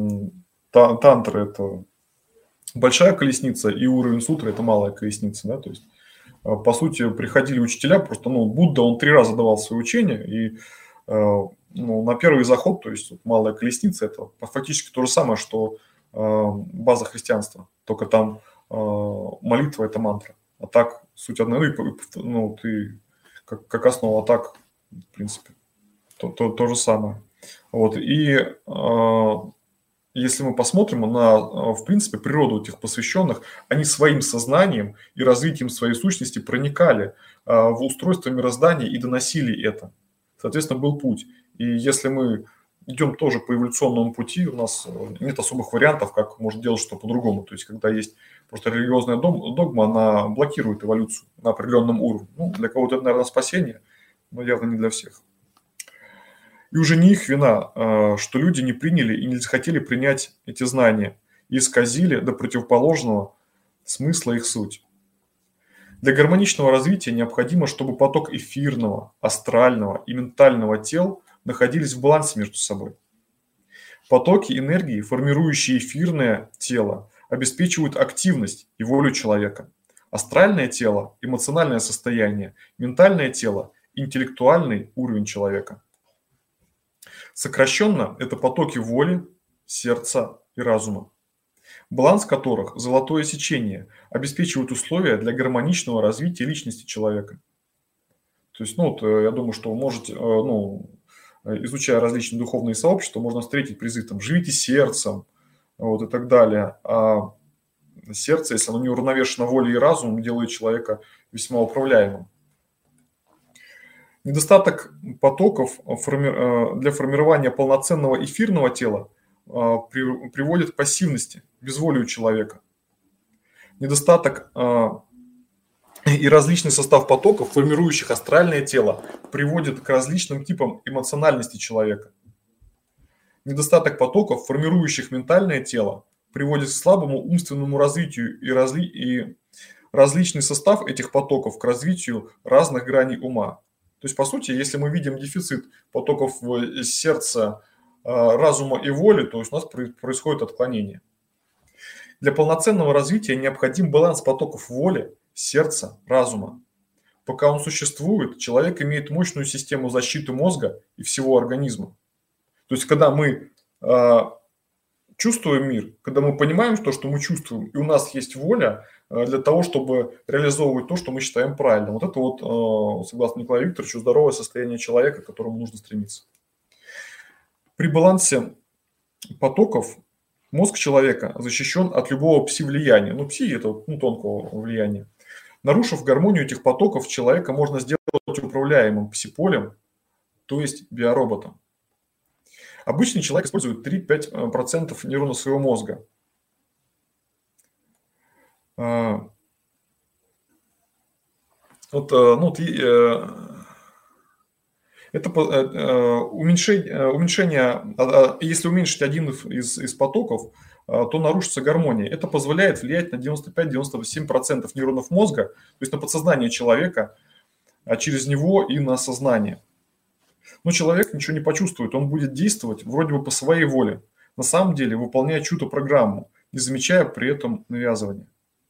S2: тантры – это большая колесница, и уровень сутры – это малая колесница. Да? То есть, по сути, приходили учителя, просто, ну, Будда, он три раза давал свои учения, и ну, на первый заход, то есть малая колесница – это фактически то же самое, что база христианства, только там молитва – это мантра. А так суть одна, ну, ну ты как, как основа, а так, в принципе, то, то, то же самое. Вот, и э, если мы посмотрим на, в принципе, природу этих посвященных, они своим сознанием и развитием своей сущности проникали э, в устройство мироздания и доносили это. Соответственно, был путь. И если мы идем тоже по эволюционному пути, у нас нет особых вариантов, как можно делать что по-другому. То есть, когда есть просто религиозная догма, она блокирует эволюцию на определенном уровне. Ну, для кого-то это, наверное, спасение, но явно не для всех. И уже не их вина, что люди не приняли и не захотели принять эти знания и исказили до противоположного смысла их суть. Для гармоничного развития необходимо, чтобы поток эфирного, астрального и ментального тел находились в балансе между собой. Потоки энергии, формирующие эфирное тело, обеспечивают активность и волю человека. Астральное тело – эмоциональное состояние, ментальное тело – интеллектуальный уровень человека. Сокращенно – это потоки воли, сердца и разума, баланс которых, золотое сечение, обеспечивает условия для гармоничного развития личности человека. То есть, ну, вот, я думаю, что вы можете, ну, изучая различные духовные сообщества, можно встретить призыв там «живите сердцем», вот, и так далее. А сердце, если оно не уравновешено волей и разумом, делает человека весьма управляемым. Недостаток потоков для формирования полноценного эфирного тела приводит к пассивности, безволию человека. Недостаток и различный состав потоков, формирующих астральное тело, приводит к различным типам эмоциональности человека. Недостаток потоков, формирующих ментальное тело, приводит к слабому умственному развитию и, разли... и различный состав этих потоков к развитию разных граней ума. То есть, по сути, если мы видим дефицит потоков сердца, разума и воли, то есть у нас происходит отклонение. Для полноценного развития необходим баланс потоков воли, сердца, разума. Пока он существует, человек имеет мощную систему защиты мозга и всего организма. То есть, когда мы э, чувствуем мир, когда мы понимаем то, что мы чувствуем, и у нас есть воля э, для того, чтобы реализовывать то, что мы считаем правильным. Вот это вот, э, согласно Николаю Викторовичу, здоровое состояние человека, к которому нужно стремиться. При балансе потоков мозг человека защищен от любого пси-влияния. Ну, пси – это ну, тонкого влияния. Нарушив гармонию этих потоков, человека можно сделать управляемым пси-полем, то есть биороботом. Обычный человек использует три-пять процентов нейронов своего мозга. Вот, ну, вот, это уменьшение, уменьшение, если уменьшить один из, из потоков, то нарушится гармония. Это позволяет влиять на девяносто пять - девяносто семь процентов нейронов мозга, то есть на подсознание человека, а через него и на сознание. Но человек ничего не почувствует, он будет действовать вроде бы по своей воле, на самом деле выполняя чью-то программу, не замечая при этом навязывания.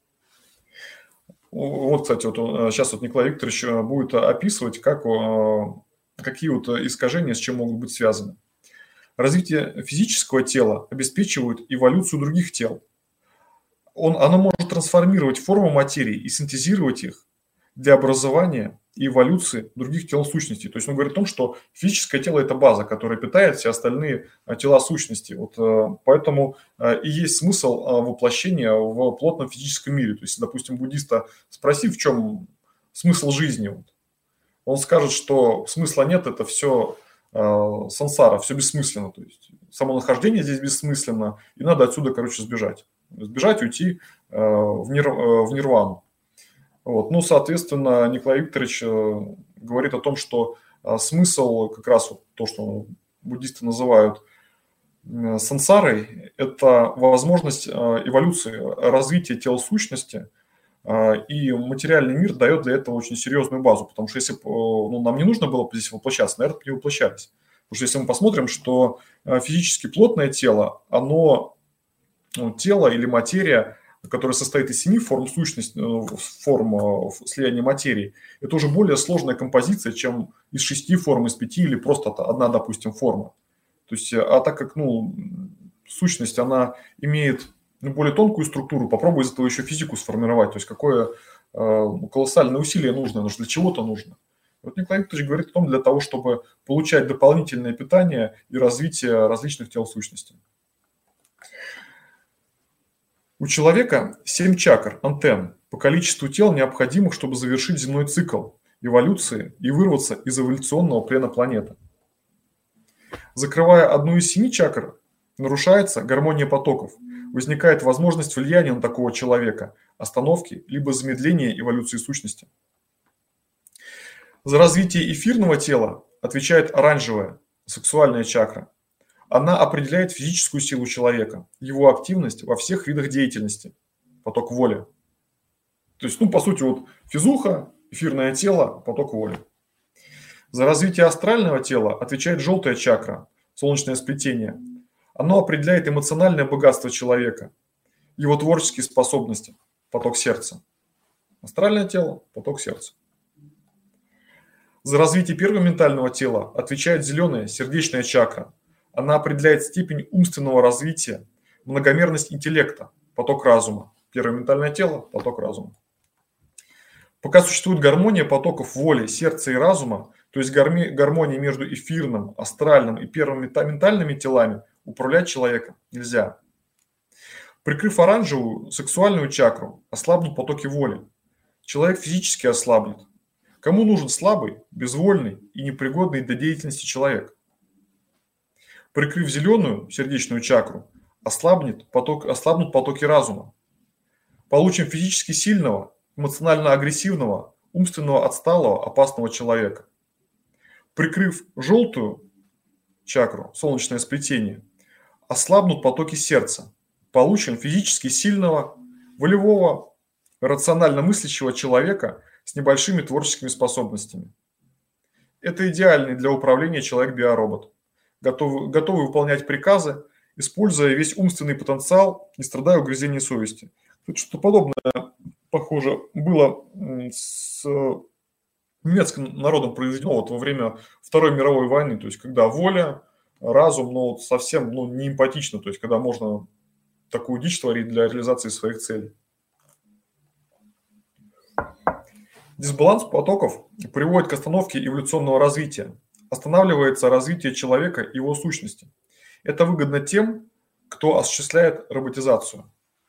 S2: Вот, кстати, вот сейчас вот Николай Викторович будет описывать, как, какие вот искажения с чем могут быть связаны. Развитие физического тела обеспечивает эволюцию других тел. Он, оно может трансформировать форму материи и синтезировать их для образования и эволюции других тел сущностей. То есть он говорит о том, что физическое тело – это база, которая питает все остальные тела сущности. Вот, поэтому и есть смысл воплощения в плотном физическом мире. То есть, допустим, буддиста спроси, в чем смысл жизни, вот, он скажет, что смысла нет, это все сансара, все бессмысленно. То есть само нахождение здесь бессмысленно, и надо отсюда, короче, сбежать. Сбежать, уйти в, нир, в нирвану. Вот. Ну, соответственно, Николай Викторович говорит о том, что смысл, как раз вот то, что буддисты называют сансарой, это возможность эволюции, развития тела сущности, и материальный мир дает для этого очень серьезную базу, потому что если бы ну, нам не нужно было здесь воплощаться, наверное, не воплощались. Потому что если мы посмотрим, что физически плотное тело, оно, ну, тело или материя, которая состоит из семи форм сущности, форм слияния материи, это уже более сложная композиция, чем из шести форм, из пяти или просто одна, допустим, форма. То есть, а так как ну, сущность, она имеет более тонкую структуру, попробуй из этого еще физику сформировать, то есть какое э, колоссальное усилие нужно, но для чего-то нужно. Вот Николай Викторович говорит о том, для того, чтобы получать дополнительное питание и развитие различных тел сущности. У человека семь чакр, антенн, по количеству тел, необходимых, чтобы завершить земной цикл эволюции и вырваться из эволюционного плена планеты. Закрывая одну из семи чакр, нарушается гармония потоков, возникает возможность влияния на такого человека, остановки либо замедления эволюции сущности. За развитие эфирного тела отвечает оранжевая, сексуальная чакра. Она определяет физическую силу человека, его активность во всех видах деятельности, поток воли. То есть, ну, по сути, вот физуха, эфирное тело, поток воли. За развитие астрального тела отвечает желтая чакра, солнечное сплетение. Оно определяет эмоциональное богатство человека, его творческие способности, поток сердца. Астральное тело, поток сердца. За развитие первого ментального тела отвечает зеленая сердечная чакра. Она определяет степень умственного развития, многомерность интеллекта, поток разума. Первое ментальное тело, поток разума. Пока существует гармония потоков воли, сердца и разума, то есть гармония между эфирным, астральным и первым ментальными телами, управлять человеком нельзя. Прикрыв оранжевую сексуальную чакру, ослабнут потоки воли. Человек физически ослаблет. Кому нужен слабый, безвольный и непригодный для деятельности человек? Прикрыв зеленую сердечную чакру, ослабнет поток, ослабнут потоки разума. Получим физически сильного, эмоционально агрессивного, умственно отсталого, опасного человека. Прикрыв желтую чакру, солнечное сплетение, ослабнут потоки сердца. Получим физически сильного, волевого, рационально мыслящего человека с небольшими творческими способностями. Это идеальный для управления человек-биоробот, готовый, готовый выполнять приказы, используя весь умственный потенциал, не страдая угрызением совести. Тут что-то подобное, похоже, было с немецким народом произведено вот во время Второй мировой войны, то есть когда воля, разум, ну, совсем ну, не эмпатично, то есть когда можно такую дичь творить для реализации своих целей. Дисбаланс потоков приводит к остановке эволюционного развития. Останавливается развитие человека и его сущности. Это выгодно тем, кто осуществляет роботизацию.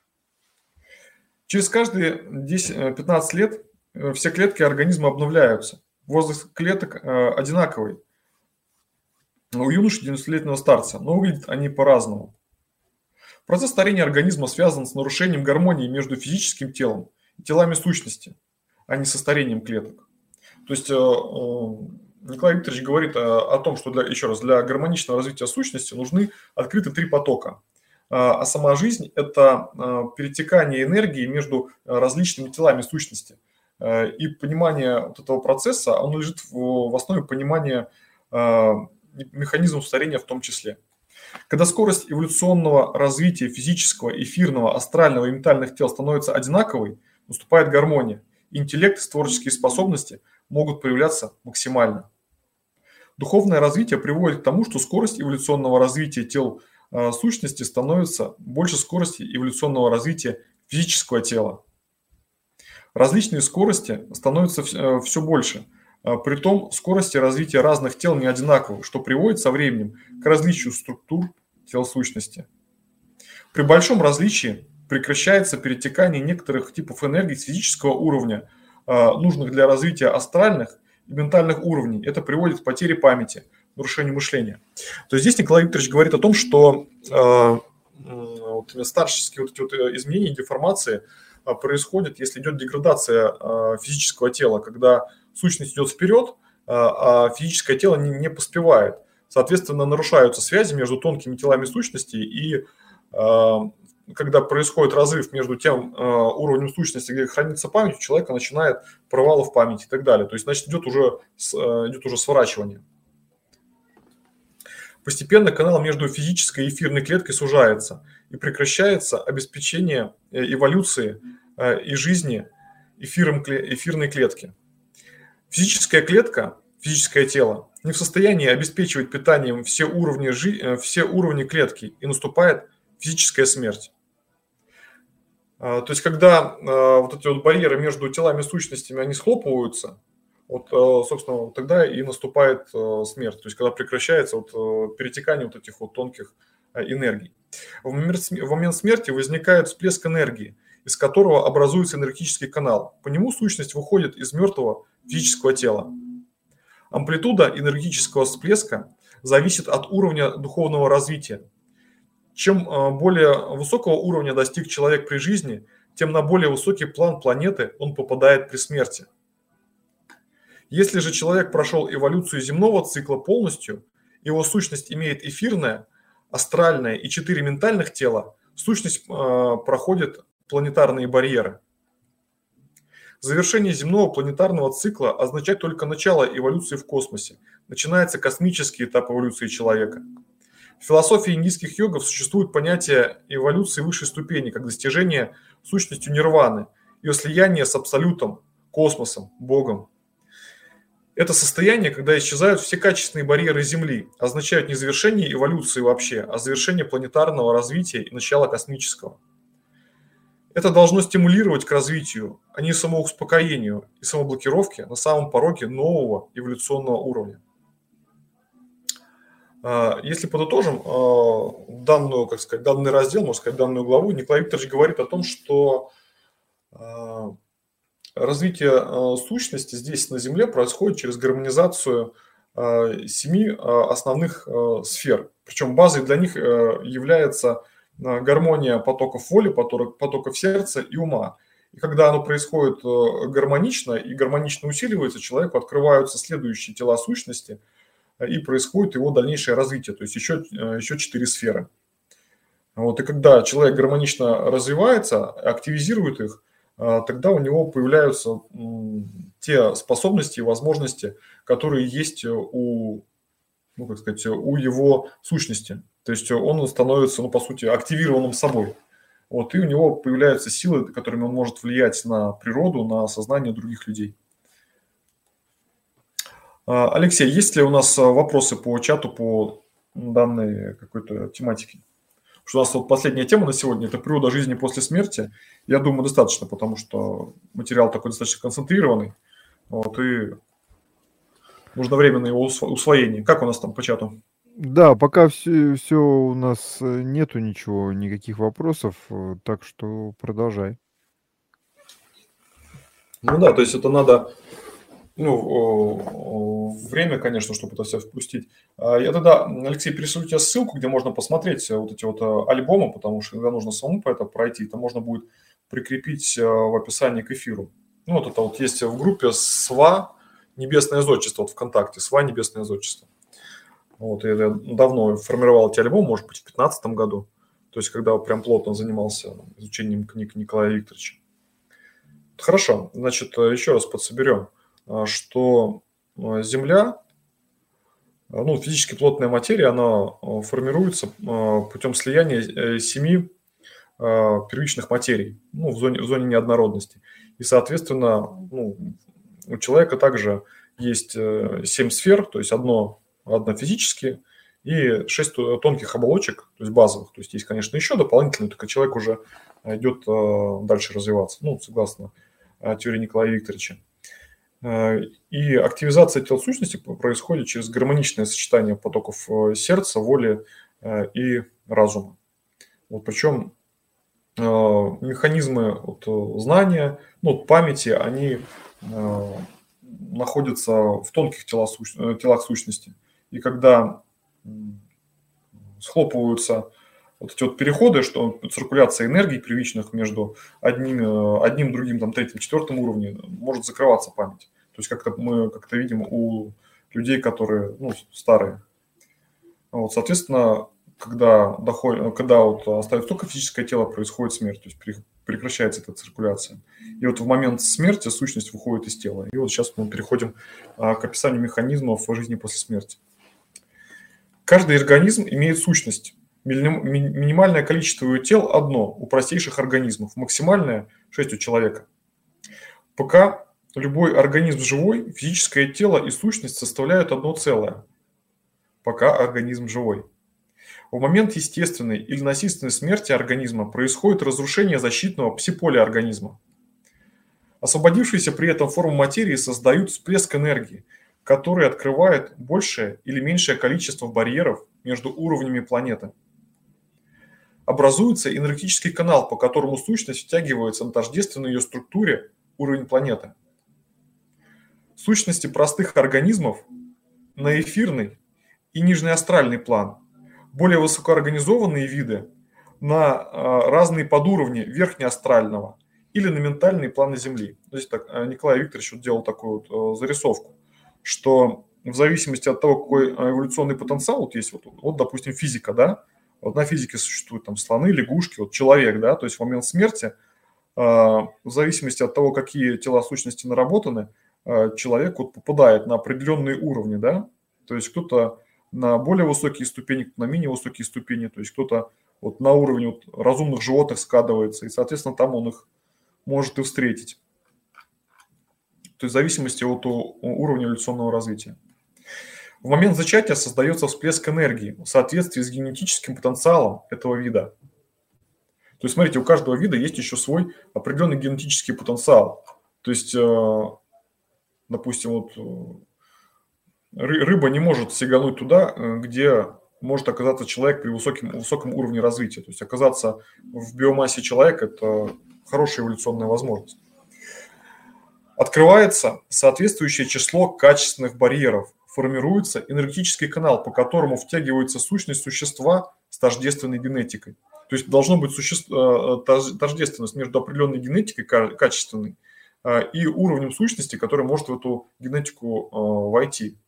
S2: Через каждые десять-пятнадцать лет все клетки организма обновляются. Возраст клеток одинаковый. У юноши девяностолетнего старца, но выглядят они по-разному. Процесс старения организма связан с нарушением гармонии между физическим телом и телами сущности, а не со старением клеток. То есть Николай Викторович говорит о том, что для, еще раз, для гармоничного развития сущности нужны открыты три потока. А сама жизнь – это перетекание энергии между различными телами сущности. И понимание вот этого процесса, оно лежит в основе понимания механизмов старения в том числе. Когда скорость эволюционного развития физического, эфирного, астрального и ментальных тел становится одинаковой, наступает гармония. Интеллект и творческие способности могут проявляться максимально. Духовное развитие приводит к тому, что скорость эволюционного развития тел э, сущности становится больше скорости эволюционного развития физического тела. Различные скорости становятся э, все больше. Э, притом скорости развития разных тел не одинаковы, что приводит со временем к различию структур тел сущности. При большом различии прекращается перетекание некоторых типов энергии с физического уровня, нужных для развития астральных и ментальных уровней. Это приводит к потере памяти, нарушению мышления. То есть здесь Николай Викторович говорит о том, что э, вот, старческие вот эти вот изменения, деформации э, происходят, если идет деградация э, физического тела, когда сущность идет вперед, э, а физическое тело не, не поспевает. Соответственно, нарушаются связи между тонкими телами сущности и э, когда происходит разрыв между тем э, уровнем сущности, где хранится память, у человека начинает провалы в памяти и так далее. То есть, значит, идет уже, э, идет уже сворачивание. Постепенно канал между физической и эфирной клеткой сужается и прекращается обеспечение эволюции э, и жизни эфиром, эфирной клетки. Физическая клетка, физическое тело не в состоянии обеспечивать питанием все уровни, все уровни клетки, и наступает физическая смерть. То есть, когда вот эти вот барьеры между телами и сущностями, они схлопываются, вот, собственно, тогда и наступает смерть. То есть, когда прекращается вот перетекание вот этих вот тонких энергий. В момент смерти возникает всплеск энергии, из которого образуется энергетический канал. По нему сущность выходит из мертвого физического тела. Амплитуда энергетического всплеска зависит от уровня духовного развития. Чем более высокого уровня достиг человек при жизни, тем на более высокий план планеты он попадает при смерти. Если же человек прошел эволюцию земного цикла полностью, его сущность имеет эфирное, астральное и четыре ментальных тела, сущность проходит планетарные барьеры. Завершение земного планетарного цикла означает только начало эволюции в космосе. Начинается космический этап эволюции человека. В философии индийских йогов существует понятие эволюции высшей ступени, как достижение сущностью нирваны, ее слияние с абсолютом, космосом, Богом. Это состояние, когда исчезают все качественные барьеры Земли, означает не завершение эволюции вообще, а завершение планетарного развития и начало космического. Это должно стимулировать к развитию, а не самоуспокоению и самоблокировке на самом пороге нового эволюционного уровня. Если подытожим данную, как сказать, данный раздел, можно сказать, данную главу, Николай Викторович говорит о том, что развитие сущности здесь на Земле происходит через гармонизацию семи основных сфер. Причем базой для них является гармония потоков воли, потоков сердца и ума. И когда оно происходит гармонично и гармонично усиливается, человеку открываются следующие тела сущности, и происходит его дальнейшее развитие, то есть еще, еще четыре сферы. Вот, и когда человек гармонично развивается, активизирует их, тогда у него появляются те способности и возможности, которые есть у, ну, как сказать, у его сущности. То есть он становится, ну, по сути, активированным собой. Вот, и у него появляются силы, которыми он может влиять на природу, на сознание других людей. Алексей, есть ли у нас вопросы по чату по данной какой-то тематике? Потому что у нас вот последняя тема на сегодня – это природа жизни после смерти. Я думаю, достаточно, потому что материал такой достаточно концентрированный. Вот, и нужно время на его усвоение. Как у нас там по чату?
S1: Да, пока все, все у нас нету ничего, никаких вопросов, так что продолжай.
S2: Ну да, то есть это надо, ну, время, конечно, чтобы это все впустить. Я тогда, Алексей, перешлю тебе ссылку, где можно посмотреть вот эти вот альбомы, потому что когда нужно самому по это пройти, это можно будет прикрепить в описании к эфиру. Ну, вот это вот есть в группе СВА «Небесное зодчество», вот ВКонтакте, СВА «Небесное зодчество». Вот, я давно формировал эти альбомы, может быть, в две тысячи пятнадцатом году, то есть когда прям плотно занимался изучением книг Николая Викторовича. Хорошо, значит, еще раз подсоберем, что Земля, ну, физически плотная материя, она формируется путем слияния семи первичных материй, ну, в зоне, в зоне неоднородности. И, соответственно, ну, у человека также есть семь сфер, то есть одно одна физически, и шесть тонких оболочек, то есть базовых. То есть есть, конечно, еще дополнительные, только человек уже идет дальше развиваться, ну, согласно теории Николая Викторовича. И активизация тел сущности происходит через гармоничное сочетание потоков сердца, воли и разума. Вот, причем механизмы вот, знания, ну, памяти, они находятся в тонких телах, телах сущности. И когда схлопываются вот эти вот переходы, что циркуляция энергии первичных между одним, одним другим, там, третьим, четвертым уровнем, может закрываться память. То есть как-то мы как-то видим у людей, которые, ну, старые. Вот, соответственно, когда, доходит, когда вот остается только физическое тело, происходит смерть, то есть прекращается эта циркуляция. И вот в момент смерти сущность выходит из тела. И вот сейчас мы переходим к описанию механизмов жизни после смерти. Каждый организм имеет сущность. Минимальное количество ее тел одно у простейших организмов, максимальное шесть у человека. Пока любой организм живой, физическое тело и сущность составляют одно целое. Пока организм живой. В момент естественной или насильственной смерти организма происходит разрушение защитного псиполя организма. Освободившиеся при этом формы материи создают всплеск энергии, который открывает большее или меньшее количество барьеров между уровнями планеты. Образуется энергетический канал, по которому сущность втягивается на тождественной ее структуре уровень планеты. Сущности простых организмов на эфирный и нижнеастральный план, более высокоорганизованные виды на разные подуровни верхнеастрального или на ментальные планы Земли. Здесь так, Николай Викторович вот делал такую вот зарисовку, что в зависимости от того, какой эволюционный потенциал вот есть, вот, вот допустим, физика, да, вот на физике существуют там слоны, лягушки, вот человек, да, то есть в момент смерти, в зависимости от того, какие тела сущности наработаны, человек вот попадает на определенные уровни, да, то есть кто-то на более высокие ступени, кто-то на менее высокие ступени, то есть кто-то вот на уровне вот разумных животных складывается, и, соответственно, там он их может и встретить. То есть в зависимости от уровня эволюционного развития. В момент зачатия создается всплеск энергии в соответствии с генетическим потенциалом этого вида. То есть, смотрите, у каждого вида есть еще свой определенный генетический потенциал. То есть, допустим, вот рыба не может сигануть туда, где может оказаться человек при высоком, высоком уровне развития. То есть оказаться в биомассе человека – это хорошая эволюционная возможность. Открывается соответствующее число качественных барьеров. Формируется энергетический канал, по которому втягивается сущность существа с тождественной генетикой. То есть должна быть существо, тождественность между определенной генетикой качественной и уровнем сущности, который может в эту генетику войти.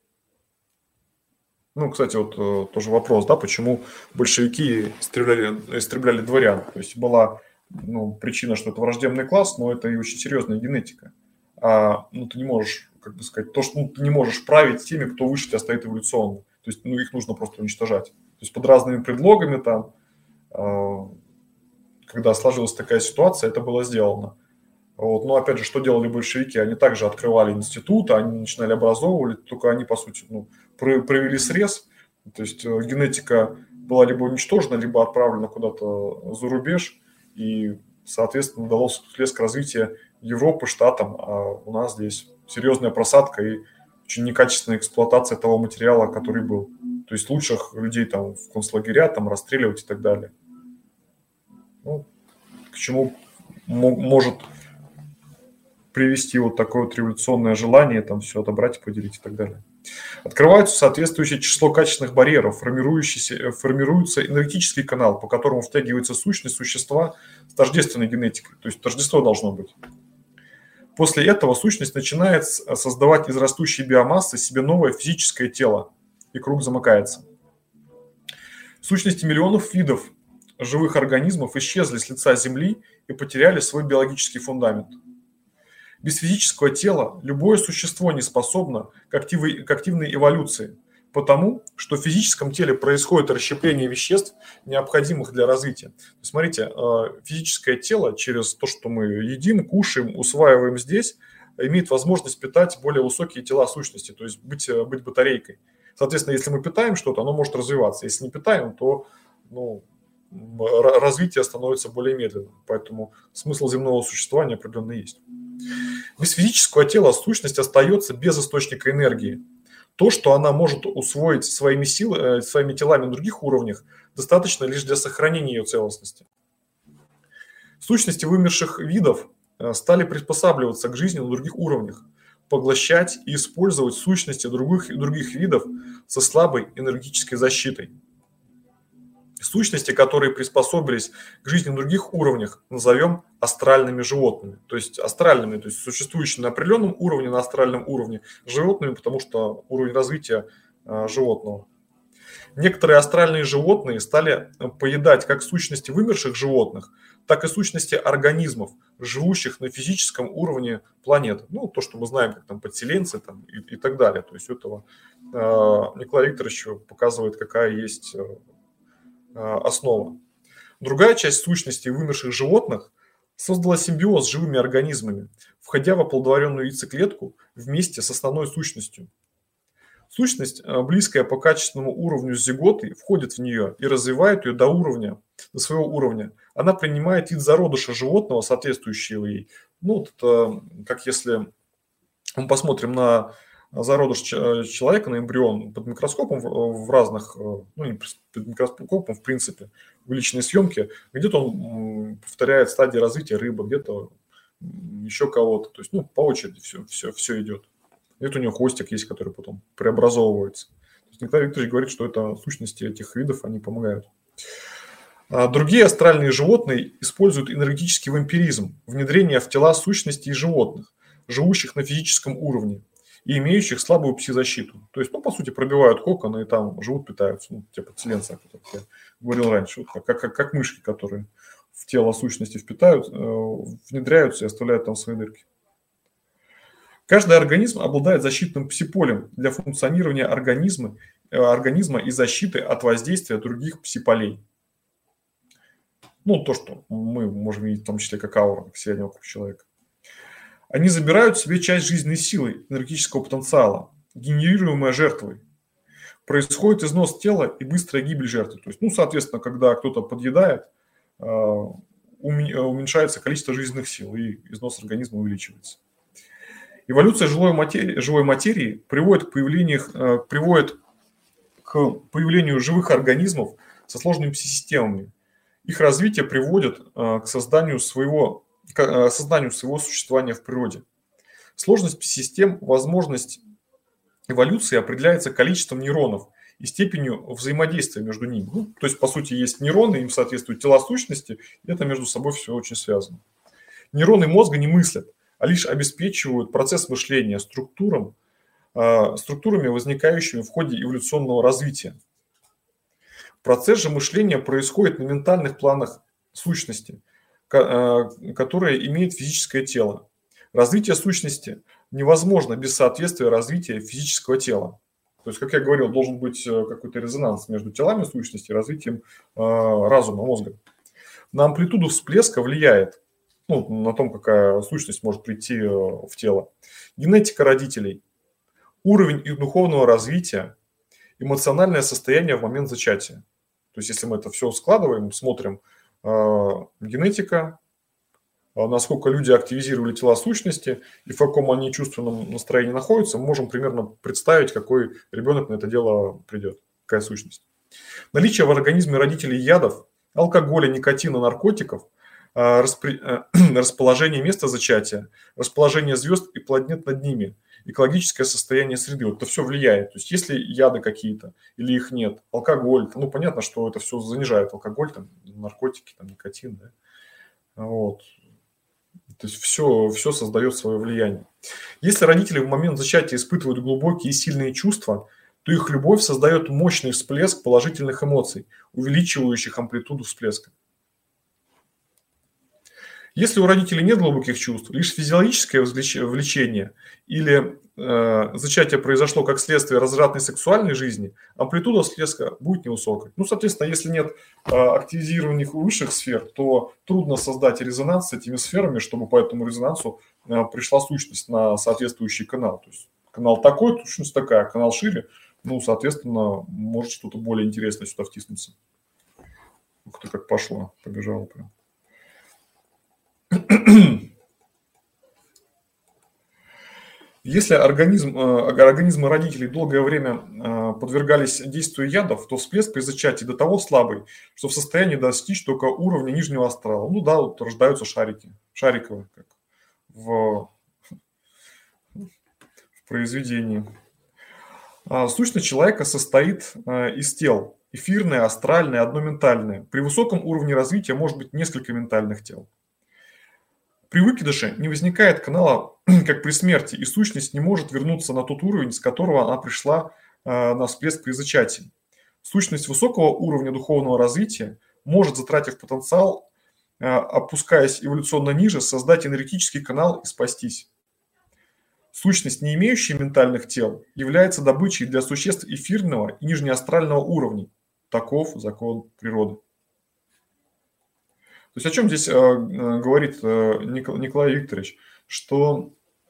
S2: Ну, кстати, вот тоже вопрос, да, почему большевики истребляли, истребляли дворян. То есть была ну, причина, что это враждебный класс, но это и очень серьезная генетика. А, ну, ты не можешь, как бы сказать, то, что ну, ты не можешь править теми, кто выше тебя стоит эволюционно. То есть, ну, их нужно просто уничтожать. То есть под разными предлогами там, э, когда сложилась такая ситуация, это было сделано. Вот. Но опять же, что делали большевики? Они также открывали институты, они начинали образовывать, только они, по сути, ну, провели срез. То есть генетика была либо уничтожена, либо отправлена куда-то за рубеж, и, соответственно, удалось всплеск развития Европы, Штатам, а у нас здесь серьезная просадка и очень некачественная эксплуатация того материала, который был. То есть лучших людей там в концлагеря там расстреливать и так далее. Ну, к чему может привести вот такое вот революционное желание там все отобрать и поделить и так далее. Открывается соответствующее число качественных барьеров, формируется энергетический канал, по которому втягивается сущность существа с тождественной генетикой. То есть тождество должно быть. После этого сущность начинает создавать из растущей биомассы себе новое физическое тело, и круг замыкается. Сущности миллионов видов живых организмов исчезли с лица Земли и потеряли свой биологический фундамент. Без физического тела любое существо не способно к активной, к активной эволюции, потому что в физическом теле происходит расщепление веществ, необходимых для развития. Смотрите, физическое тело через то, что мы едим, кушаем, усваиваем здесь, имеет возможность питать более высокие тела сущности, то есть быть, быть батарейкой. Соответственно, если мы питаем что-то, оно может развиваться. Если не питаем, то ну, развитие становится более медленным. Поэтому смысл земного существования определенно есть. Без физического тела сущность остается без источника энергии. То, что она может усвоить своими, силами, своими телами на других уровнях, достаточно лишь для сохранения ее целостности. Сущности вымерших видов стали приспосабливаться к жизни на других уровнях, поглощать и использовать сущности других, других видов со слабой энергетической защитой. Сущности, которые приспособились к жизни на других уровнях, назовем астральными животными. То есть астральными, то есть существующими на определенном уровне, на астральном уровне, животными, потому что уровень развития э, животного. Некоторые астральные животные стали поедать как сущности вымерших животных, так и сущности организмов, живущих на физическом уровне планеты. Ну, то, что мы знаем, как там подселенцы там, и, и так далее. То есть этого э, Николай Викторович показывает, какая есть э, основа. Другая часть сущностей вымерших животных создала симбиоз с живыми организмами, входя в оплодотворенную яйцеклетку вместе с основной сущностью. Сущность, близкая по качественному уровню с зиготой, входит в нее и развивает ее до уровня, до своего уровня. Она принимает вид зародыша животного, соответствующего ей. Ну, это как если мы посмотрим на зародыш человека, на эмбрион под микроскопом в разных, ну не под микроскопом, в принципе, увеличенной съемке, где-то он повторяет стадии развития рыбы, где-то еще кого-то. То есть, ну, по очереди все, все, все идет. Где-то у него хвостик есть, который потом преобразовывается. То есть Николай Викторович говорит, что это сущности этих видов, они помогают. А другие астральные животные используют энергетический вампиризм, внедрение в тела сущностей животных, живущих на физическом уровне и имеющих слабую пси-защиту. То есть, ну, по сути, пробивают коконы и там живут, питаются. Ну, те подселенцы, как я говорил раньше, вот как, как, как мышки, которые в тело сущности впитают, э, внедряются и оставляют там свои дырки. Каждый организм обладает защитным псиполем для функционирования организма, э, организма и защиты от воздействия других псиполей. Ну, то, что мы можем видеть в том числе как аура, как сияние вокруг человека. Они забирают себе часть жизненной силы, энергетического потенциала, генерируемой жертвой. Происходит износ тела и быстрая гибель жертвы. То есть, ну, соответственно, когда кто-то подъедает, уменьшается количество жизненных сил, и износ организма увеличивается. Эволюция живой материи, живой материи приводит, к появлению, приводит к появлению живых организмов со сложными пси-системами. Их развитие приводит к созданию своего к осознанию своего существования в природе. Сложность систем, возможность эволюции определяется количеством нейронов и степенью взаимодействия между ними. Ну, то есть, по сути, есть нейроны, им соответствуют тела сущности, и это между собой все очень связано. Нейроны мозга не мыслят, а лишь обеспечивают процесс мышления структурам, э, структурами, возникающими в ходе эволюционного развития. Процесс же мышления происходит на ментальных планах сущности, ко- э, которые имеют физическое тело. Развитие сущности невозможно без соответствия развития физического тела. То есть, как я говорил, должен быть какой-то резонанс между телами сущности и развитием э, разума, мозга. На амплитуду всплеска влияет, ну, на том, какая сущность может прийти э, в тело, генетика родителей, уровень их духовного развития, эмоциональное состояние в момент зачатия. То есть, если мы это все складываем, смотрим, э, генетика, насколько люди активизировали тела сущности и в каком они чувственном настроении находятся, мы можем примерно представить, какой ребенок на это дело придет, какая сущность. Наличие в организме родителей ядов, алкоголя, никотина, наркотиков, расположение места зачатия, расположение звезд и планет над ними, экологическое состояние среды. Вот это все влияет. То есть, если яды какие-то или их нет, алкоголь, ну, понятно, что это все занижает. Алкоголь, там, наркотики, там, никотин, да. Вот. То есть все, все создает свое влияние. Если родители в момент зачатия испытывают глубокие и сильные чувства, то их любовь создает мощный всплеск положительных эмоций, увеличивающих амплитуду всплеска. Если у родителей нет глубоких чувств, лишь физиологическое влечение или э, зачатие произошло как следствие развратной сексуальной жизни, амплитуда всплеска будет невысокой. Ну, соответственно, если нет э, активизированных высших сфер, то трудно создать резонанс с этими сферами, чтобы по этому резонансу э, пришла сущность на соответствующий канал. То есть канал такой, сущность такая, канал шире, ну, соответственно, может что-то более интересное сюда втиснуться. Ух ты, как пошло, побежало прям. Если организм, организмы родителей долгое время подвергались действию ядов, то всплеск при зачатии до того слабый, что в состоянии достичь только уровня нижнего астрала. Ну да, вот рождаются шарики, шариковые, как в, в произведении. Сущность человека состоит из тел: эфирное, астральное, одно ментальное. При высоком уровне развития может быть несколько ментальных тел. При выкидыше не возникает канала, как при смерти, и сущность не может вернуться на тот уровень, с которого она пришла э, на всплеск при зачатии. Сущность высокого уровня духовного развития может, затратив потенциал, э, опускаясь эволюционно ниже, создать энергетический канал и спастись. Сущность, не имеющая ментальных тел, является добычей для существ эфирного и нижнеастрального уровней. Таков закон природы. То есть о чем здесь э, говорит э, Николай Викторович, что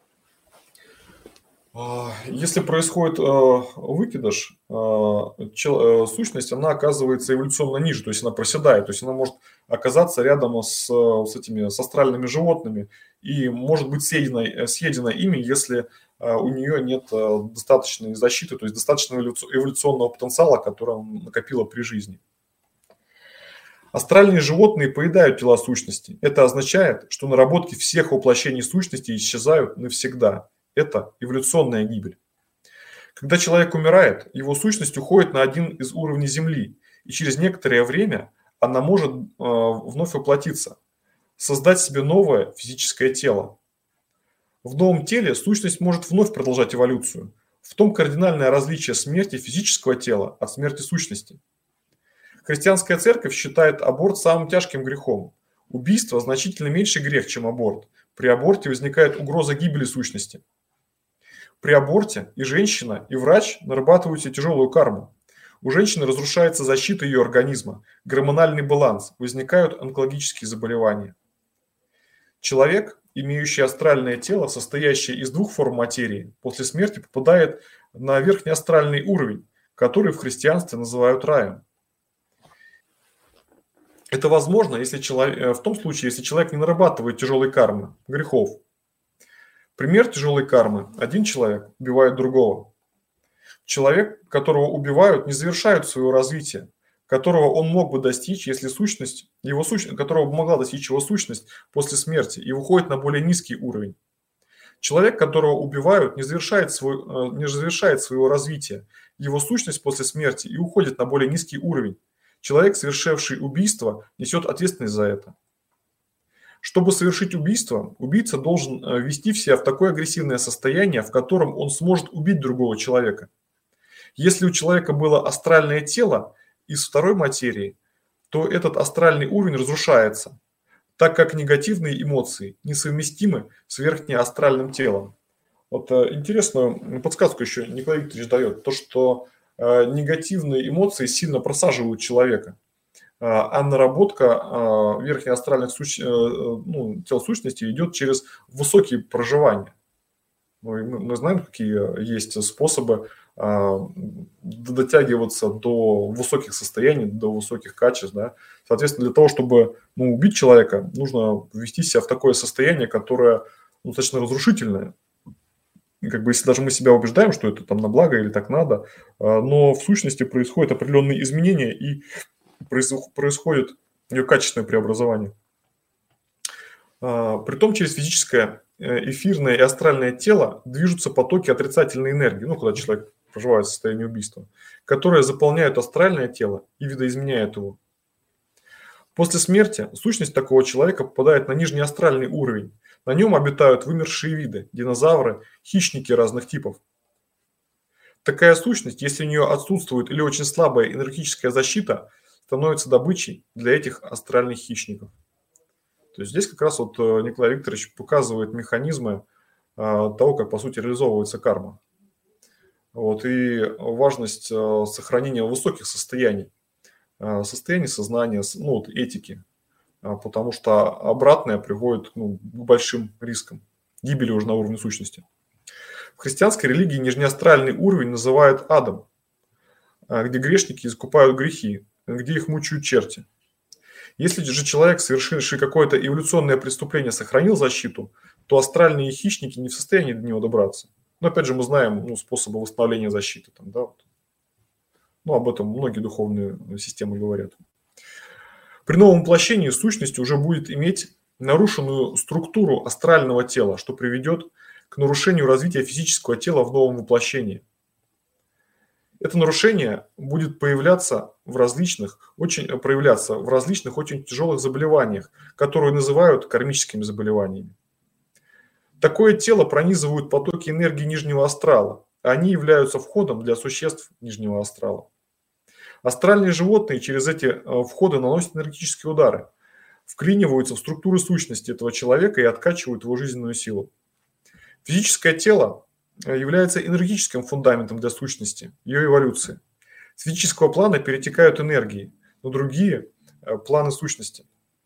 S2: э, если происходит э, выкидыш, э, чел, э, сущность, она оказывается эволюционно ниже, то есть она проседает, то есть она может оказаться рядом с, с этими с астральными животными и может быть съедена, съедена ими, если э, у нее нет э, достаточной защиты, то есть достаточного эволюционного потенциала, который она накопила при жизни. Астральные животные поедают тела сущности. Это означает, что наработки всех воплощений сущности исчезают навсегда. Это эволюционная гибель. Когда человек умирает, его сущность уходит на один из уровней Земли, и через некоторое время она может э, вновь воплотиться, создать себе новое физическое тело. В новом теле сущность может вновь продолжать эволюцию. В том кардинальное различие смерти физического тела от смерти сущности. Христианская церковь считает аборт самым тяжким грехом. Убийство значительно меньший грех, чем аборт. При аборте возникает угроза гибели сущности. При аборте и женщина, и врач нарабатывают себе тяжелую карму. У женщины разрушается защита ее организма, гормональный баланс, возникают онкологические заболевания. Человек, имеющий астральное тело, состоящее из двух форм материи, после смерти попадает на верхнеастральный уровень, который в христианстве называют раем. Это возможно, если человек, в том случае, если человек не нарабатывает тяжелой кармы, грехов. Пример тяжелой кармы. Один человек убивает другого. Человек, которого убивают, не завершает своего развития, которого он мог бы достичь, если сущность, его сущность, которого бы могла достичь его сущность после смерти, и выходит на более низкий уровень. Человек, которого убивают, не завершает, свой, не завершает своего развития. Его сущность после смерти и уходит на более низкий уровень. Человек, совершивший убийство, несет ответственность за это. Чтобы совершить убийство, убийца должен ввести себя в такое агрессивное состояние, в котором он сможет убить другого человека. Если у человека было астральное тело из второй материи, то этот астральный уровень разрушается, так как негативные эмоции несовместимы с верхнеастральным телом. Вот интересную подсказку еще Николай Викторович дает, то, что негативные эмоции сильно просаживают человека, а наработка верхнеастральных суще... ну, тел сущности идет через высокие проживания. Мы, мы знаем, какие есть способы дотягиваться до высоких состояний, до высоких качеств. Да? Соответственно, для того, чтобы ну, убить человека, нужно ввести себя в такое состояние, которое ну, достаточно разрушительное. И как бы, если даже мы себя убеждаем, что это там на благо или так надо, но в сущности происходят определенные изменения и происходит ее качественное преобразование. Притом через физическое, эфирное и астральное тело движутся потоки отрицательной энергии, ну, когда человек проживает в состоянии убийства, которые заполняют астральное тело и видоизменяют его. После смерти сущность такого человека попадает на нижний астральный уровень. На нем обитают вымершие виды, динозавры, хищники разных типов. Такая сущность, если у нее отсутствует или очень слабая энергетическая защита, становится добычей для этих астральных хищников. То есть здесь как раз вот Николай Викторович показывает механизмы того, как по сути реализовывается карма. Вот, и важность сохранения высоких состояний, состояний сознания, ну, вот, этики, потому что обратное приводит ну, к большим рискам, гибели уже на уровне сущности. В христианской религии нижнеастральный уровень называют адом, где грешники искупают грехи, где их мучают черти. Если же человек, совершивший какое-то эволюционное преступление, сохранил защиту, то астральные хищники не в состоянии до него добраться. Но опять же мы знаем ну, способы восстановления защиты. Там, да, вот. Ну, об этом многие духовные системы говорят. При новом воплощении сущность уже будет иметь нарушенную структуру астрального тела, что приведет к нарушению развития физического тела в новом воплощении. Это нарушение будет появляться в различных, очень, проявляться в различных очень тяжелых заболеваниях, которые называют кармическими заболеваниями. Такое тело пронизывают потоки энергии нижнего астрала. Они являются входом для существ нижнего астрала. Астральные животные через эти входы наносят энергетические удары, вклиниваются в структуры сущности этого человека и откачивают его жизненную силу. Физическое тело является энергетическим фундаментом для сущности, ее эволюции. С физического плана перетекают энергии на другие планы сущности.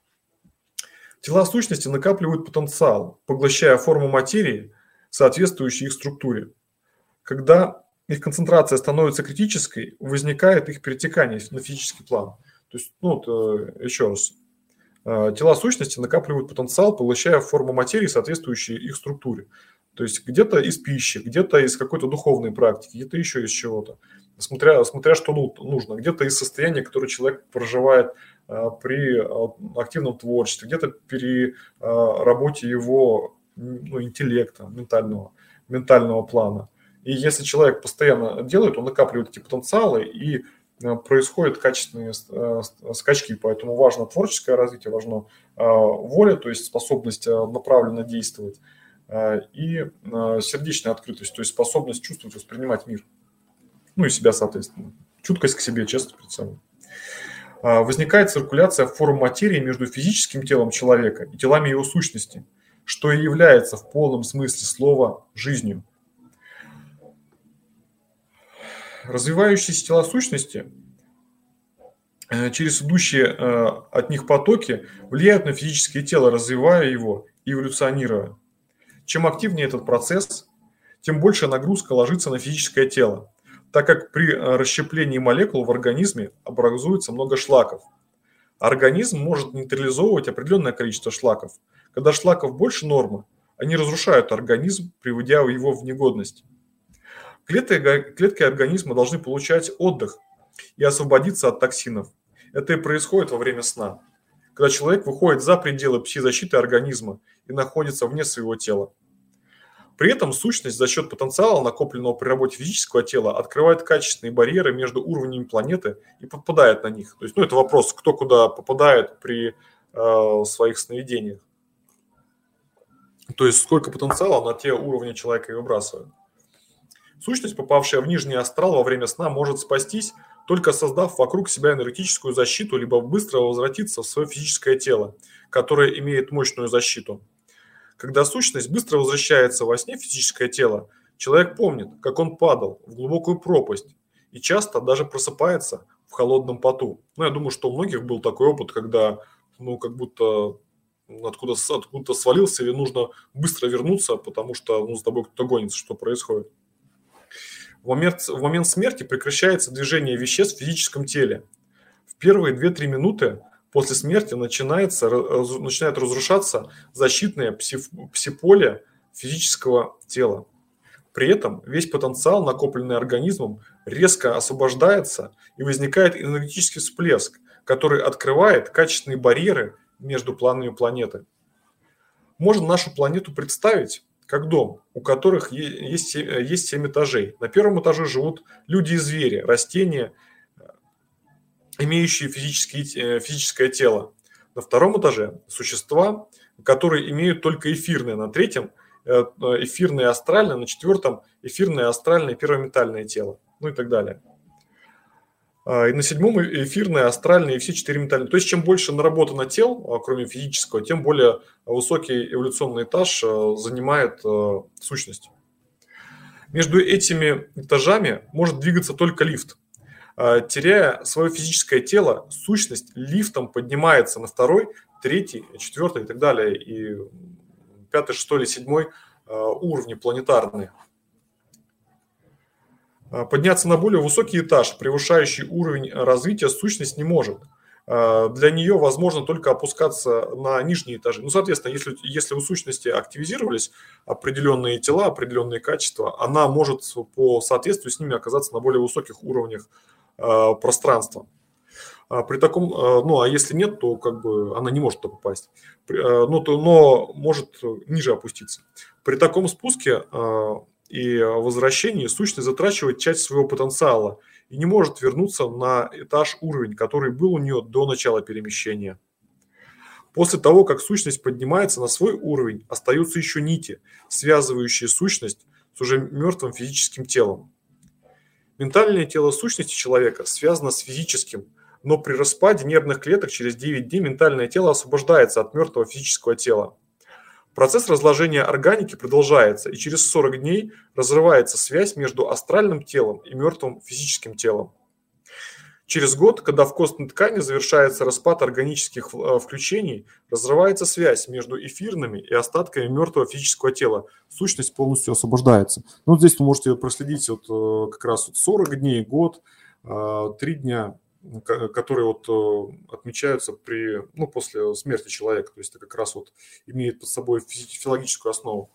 S2: Тела сущности накапливают потенциал, поглощая форму материи, соответствующей их структуре. Когда их концентрация становится критической, возникает их перетекание на физический план. То есть, ну, вот, еще раз, тела сущности накапливают потенциал, поглощая форму материи, соответствующей их структуре. То есть где-то из пищи, где-то из какой-то духовной практики, где-то еще из чего-то, смотря, смотря что нужно, где-то из состояния, которое человек проживает а, при а, активном творчестве, где-то при а, работе его ну, интеллекта, ментального, ментального плана. И если человек постоянно делает, он накапливает эти потенциалы, и а, происходят качественные а, скачки. Поэтому важно творческое развитие, важна а, воля, то есть способность а, направленно действовать, и сердечная открытость, то есть способность чувствовать, воспринимать мир. Ну и себя, соответственно. Чуткость к себе, честность перед собой. Возникает циркуляция форм материи между физическим телом человека и телами его сущности, что и является в полном смысле слова жизнью. Развивающиеся тела сущности через идущие от них потоки влияют на физическое тело, развивая его и эволюционируя. Чем активнее этот процесс, тем больше нагрузка ложится на физическое тело, так как при расщеплении молекул в организме образуется много шлаков. Организм может нейтрализовывать определенное количество шлаков. Когда шлаков больше нормы, они разрушают организм, приводя его в негодность. Клетки, клетки организма должны получать отдых и освободиться от токсинов. Это и происходит во время сна, когда человек выходит за пределы пси-защиты организма и находится вне своего тела. При этом сущность за счет потенциала, накопленного при работе физического тела, открывает качественные барьеры между уровнями планеты и попадает на них. То есть, ну, это вопрос, кто куда попадает при э, своих сновидениях. То есть, сколько потенциала на те уровни человека и выбрасывает. Сущность, попавшая в нижний астрал во время сна, может спастись, только создав вокруг себя энергетическую защиту, либо быстро возвратиться в свое физическое тело, которое имеет мощную защиту. Когда сущность быстро возвращается во сне в физическое тело, человек помнит, как он падал в глубокую пропасть и часто даже просыпается в холодном поту. Ну, я думаю, что у многих был такой опыт, когда, ну, как будто откуда, откуда свалился, и нужно быстро вернуться, потому что, ну, с тобой кто-то гонится, что происходит. В момент, в момент смерти прекращается движение веществ в физическом теле. В первые две-три минуты после смерти начинается, начинает разрушаться защитное псиполе физического тела. При этом весь потенциал, накопленный организмом, резко освобождается и возникает энергетический всплеск, который открывает качественные барьеры между планами планеты. Можно нашу планету представить как дом, у которых есть семь этажей. На первом этаже живут люди и звери, растения, имеющие физические, физическое тело. На втором этаже существа, которые имеют только эфирное. На третьем эфирное и астральное. На четвертом эфирное, астральное и первоментальное тело. Ну и так далее. И на седьмом эфирное, астральное и все четыре ментальные. То есть, чем больше наработано тел, кроме физического, тем более высокий эволюционный этаж занимает сущность. Между этими этажами может двигаться только лифт. Теряя свое физическое тело, сущность лифтом поднимается на второй, третий, четвертый и так далее, и пятый, шестой или седьмой уровни планетарные. Подняться на более высокий этаж, превышающий уровень развития, сущность не может. Для нее возможно только опускаться на нижние этажи. Ну, соответственно, если, если у сущности активизировались определенные тела, определенные качества, она может по соответствию с ними оказаться на более высоких уровнях пространства. При таком, ну, а если нет, то как бы она не может туда попасть, но, то, но может ниже опуститься. При таком спуске и возвращении сущность затрачивает часть своего потенциала и не может вернуться на этаж уровень, который был у нее до начала перемещения. После того, как сущность поднимается на свой уровень, остаются еще нити, связывающие сущность с уже мертвым физическим телом. Ментальное тело сущности человека связано с физическим, но при распаде нервных клеток через девять дней ментальное тело освобождается от мертвого физического тела. Процесс разложения органики продолжается, и через сорок дней разрывается связь между астральным телом и мертвым физическим телом. Через год, когда в костной ткани завершается распад органических включений, разрывается связь между эфирными и остатками мертвого физического тела. Сущность полностью освобождается. Ну, вот здесь вы можете проследить вот как раз вот сорок дней, год, три дня, которые вот отмечаются при, ну, после смерти человека. То есть это как раз вот имеет под собой физиологическую основу.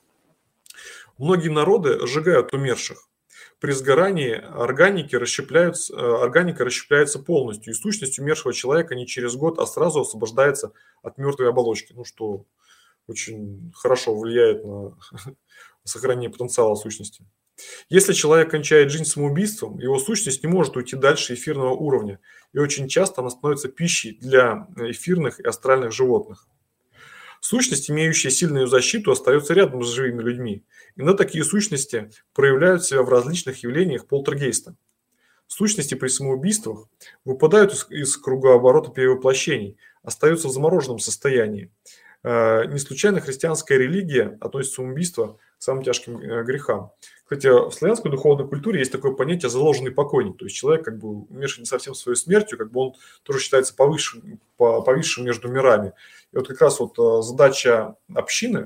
S2: Многие народы сжигают умерших. При сгорании органики расщепляются, органика расщепляется полностью, и сущность умершего человека не через год, а сразу освобождается от мертвой оболочки, ну, что очень хорошо влияет на сохранение потенциала сущности. Если человек кончает жизнь самоубийством, его сущность не может уйти дальше эфирного уровня, и очень часто она становится пищей для эфирных и астральных животных. Сущность, имеющая сильную защиту, остается рядом с живыми людьми. Иногда такие сущности проявляют себя в различных явлениях полтергейста. Сущности при самоубийствах выпадают из, из кругооборота перевоплощений, остаются в замороженном состоянии. Не случайно христианская религия относит самоубийство к самым тяжким грехам. Кстати, в славянской духовной культуре есть такое понятие заложенный покойник. То есть человек, как бы умерший не совсем своей смертью, как бы он тоже считается повысшим, повисшим между мирами. И вот как раз вот задача общины,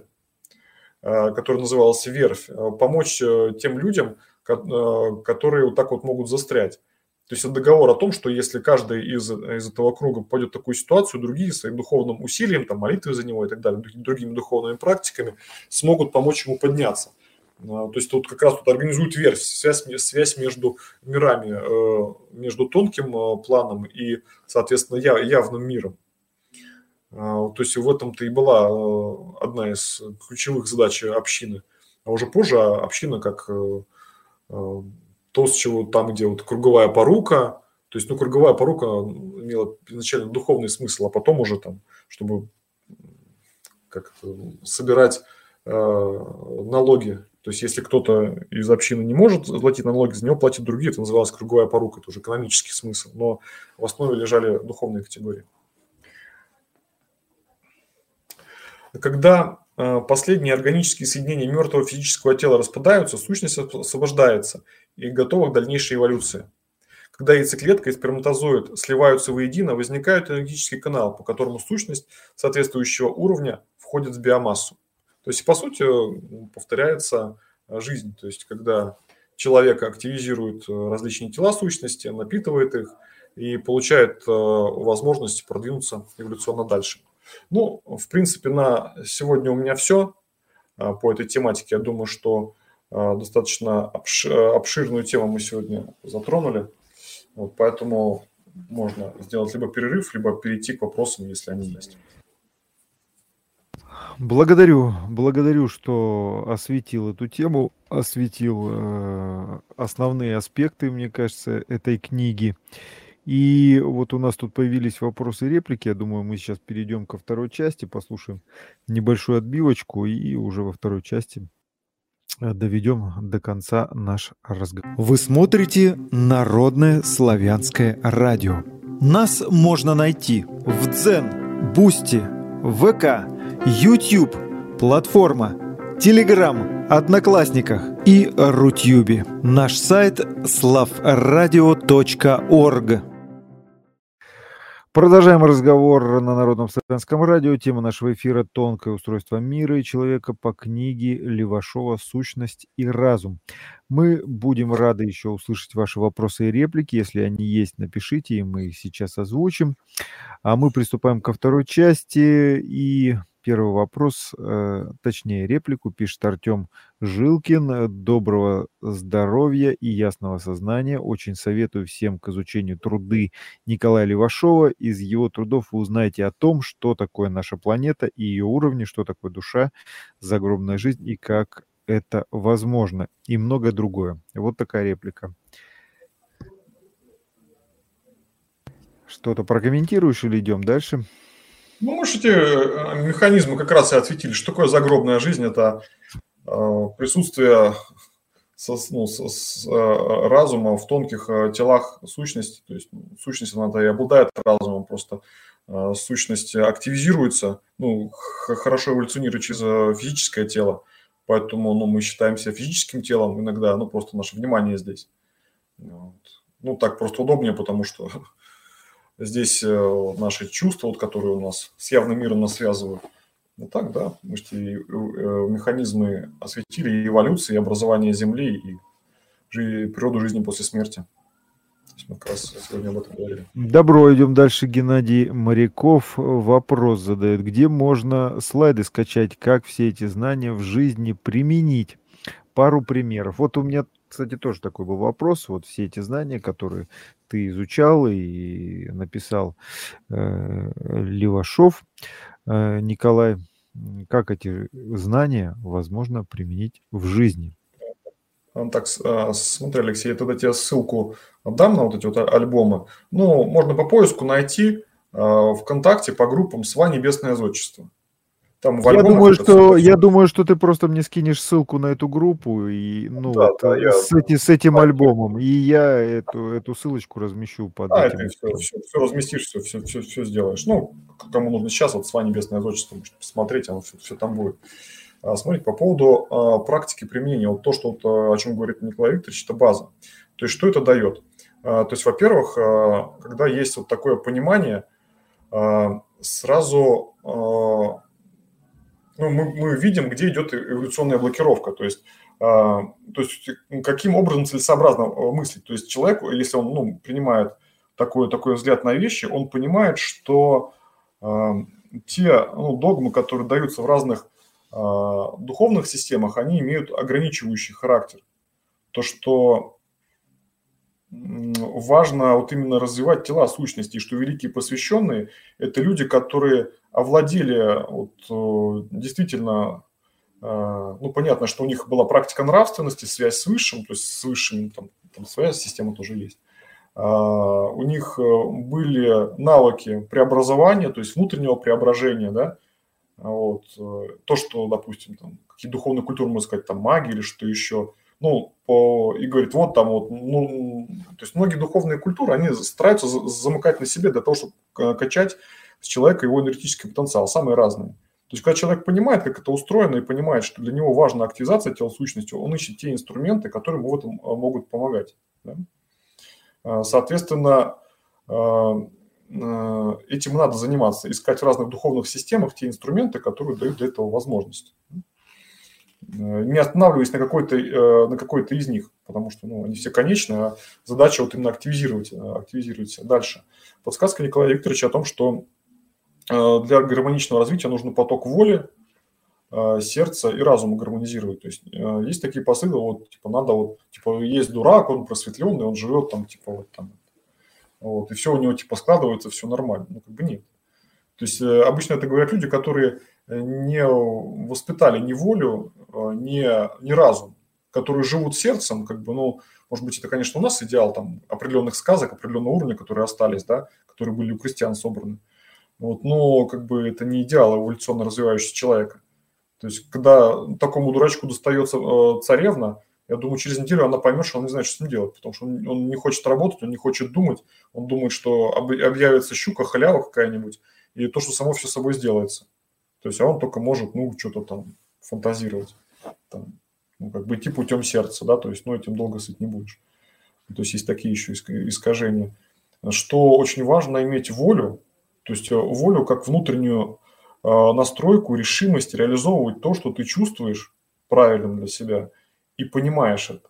S2: которая называлась «Верфь», помочь тем людям, которые вот так вот могут застрять. То есть это договор о том, что если каждый из, из этого круга попадет в такую ситуацию, другие своим духовным усилием, там, молитвой за него и так далее, другими духовными практиками смогут помочь ему подняться. То есть тут как раз тут организуют верфь, связь, связь между мирами, между тонким планом и, соответственно, явным миром. То есть в этом-то и была одна из ключевых задач общины. А уже позже община как то, с чего там, где вот круговая порука, то есть, ну, круговая порука имела изначально духовный смысл, а потом уже там, чтобы как собирать э, налоги. То есть, если кто-то из общины не может платить налоги, за него платят другие, это называлось круговая порука, это уже экономический смысл, но в основе лежали духовные категории. Когда э, последние органические соединения мертвого физического тела распадаются, сущность освобождается и готова к дальнейшей эволюции. Когда яйцеклетка и сперматозоид сливаются воедино, возникает энергетический канал, по которому сущность соответствующего уровня входит в биомассу. То есть, по сути, повторяется жизнь. То есть, когда человек активизирует различные тела сущности, напитывает их и получает возможность продвинуться эволюционно дальше. Ну, в принципе, на сегодня у меня все по этой тематике. Я думаю, что достаточно обширную тему мы сегодня затронули. Вот, поэтому можно сделать либо перерыв, либо перейти к вопросам, если они есть.
S1: Благодарю, благодарю, что осветил эту тему, осветил э, основные аспекты, мне кажется, этой книги. И вот у нас тут появились вопросы и реплики. Я думаю, мы сейчас перейдем ко второй части, послушаем небольшую отбивочку и уже во второй части доведем до конца наш разговор.
S3: Вы смотрите Народное славянское радио. Нас можно найти в Дзен, Бусти, ВК, YouTube, платформа, Телеграм, Одноклассниках и Рутюбе. Наш сайт славрадио точка орг.
S1: Продолжаем разговор на Народном славянском радио. Тема нашего эфира — тонкое устройство мира и человека по книге Левашова «Сущность и разум». Мы будем рады еще услышать ваши вопросы и реплики. Если они есть, напишите, и мы их сейчас озвучим. А мы приступаем ко второй части. И первый вопрос, э, точнее реплику, пишет Артем Жилкин. Доброго здоровья и ясного сознания. Очень советую всем к изучению труды Николая Левашова. Из его трудов вы узнаете о том, что такое наша планета и ее уровни, что такое душа, загробная жизнь и как это возможно, и многое другое. Вот такая реплика. Что-то прокомментируешь или идем дальше?
S2: Ну, мы же эти механизмы как раз и ответили. Что такое загробная жизнь? Это э, присутствие со, ну, с, с, э, разума в тонких э, телах сущности. То есть сущность, она-то и обладает разумом, просто э, сущность активизируется, ну, х- хорошо эволюционирует через э, физическое тело. Поэтому ну, мы считаем себя физическим телом иногда, ну, просто наше внимание здесь. Вот. Ну, так просто удобнее, потому что здесь наши чувства, вот, которые у нас с явным миром нас связывают. Ну так, да, мы же механизмы осветили и эволюции, и образование Земли, и природу жизни после смерти. То есть мы как раз сегодня об этом говорили.
S1: Добро, идем дальше. Геннадий Моряков вопрос задает. Где можно слайды скачать, как все эти знания в жизни применить? Пару примеров. Вот у меня, кстати, тоже такой был вопрос. Вот все эти знания, которые ты изучал и написал э, Левашов, э, Николай, как эти знания возможно применить в жизни?
S2: Так, смотри, Алексей, я тогда тебе ссылку отдам на вот эти вот альбомы. Ну, можно по поиску найти ВКонтакте по группам «Сва Небесное Зодчество». Там
S1: я, думаю, что, я думаю, что ты просто мне скинешь ссылку на эту группу и, ну, да, вот, да, с, я... эти, с этим альбомом, и я эту, эту ссылочку размещу под
S2: а,
S1: этим.
S2: Это все, все, все разместишь, все, все, все, все сделаешь. Ну, кому нужно сейчас, вот «Сва Небесное Зодчество», можете посмотреть, оно все, все там будет. Смотрите, по поводу а, практики применения, вот то, что вот, о чем говорит Николай Викторович, это база. То есть, что это дает? А, то есть, во-первых, а, когда есть вот такое понимание, а, сразу... А, Ну, мы, мы видим, где идет эволюционная блокировка, то есть, э, то есть каким образом целесообразно мыслить. То есть человек, если он ну, принимает такой, такой взгляд на вещи, он понимает, что э, те ну, догмы, которые даются в разных э, духовных системах, они имеют ограничивающий характер. То, что важно вот именно развивать тела сущности, что великие посвященные – это люди, которые овладели вот, действительно ну, понятно, что у них была практика нравственности, связь с высшим, то есть с высшим, там, там своя система тоже есть. У них были навыки преобразования, то есть внутреннего преображения, да, вот, то, что, допустим, там, какие духовные культуры, можно сказать, там, магия или что еще, ну, по, и говорит, вот там вот, ну, то есть многие духовные культуры, они стараются замыкать на себе для того, чтобы качать с человека его энергетический потенциал, самые разные. То есть, когда человек понимает, как это устроено, и понимает, что для него важна активизация тела сущностью, он ищет те инструменты, которые ему в этом могут помогать. Да? Соответственно, этим надо заниматься, искать в разных духовных системах те инструменты, которые дают для этого возможность. Не останавливаясь на какой-то, на какой-то из них, потому что ну, они все конечны, а задача вот именно активизировать, активизировать себя. Дальше. Подсказка Николая Викторовича о том, что для гармоничного развития нужен поток воли, сердца и разума гармонизировать. То есть есть такие посылы, вот, типа, надо вот, типа, есть дурак, он просветленный, он живет там, типа, вот там, вот, и все у него, типа, складывается, все нормально. Ну, как бы нет. То есть обычно это говорят люди, которые не воспитали ни волю, ни, ни разум, которые живут сердцем, как бы, ну, может быть, это, конечно, у нас идеал там определенных сказок, определенного уровня, которые остались, да, которые были у крестьян собраны. Вот, но как бы это не идеал эволюционно развивающегося человека. То есть, когда такому дурачку достается э, царевна, я думаю, через неделю она поймет, что он не знает, что с ним делать, потому что он, он не хочет работать, он не хочет думать, он думает, что об, объявится щука, халява какая-нибудь, и то, что само все собой сделается. То есть, а он только может, ну, что-то там фантазировать, там, ну, как бы идти путем сердца, да, то есть, ну, этим долго сыть не будешь. То есть, есть такие еще искажения. Что очень важно иметь волю, то есть волю как внутреннюю э, настройку, решимость реализовывать то, что ты чувствуешь правильным для себя и понимаешь это.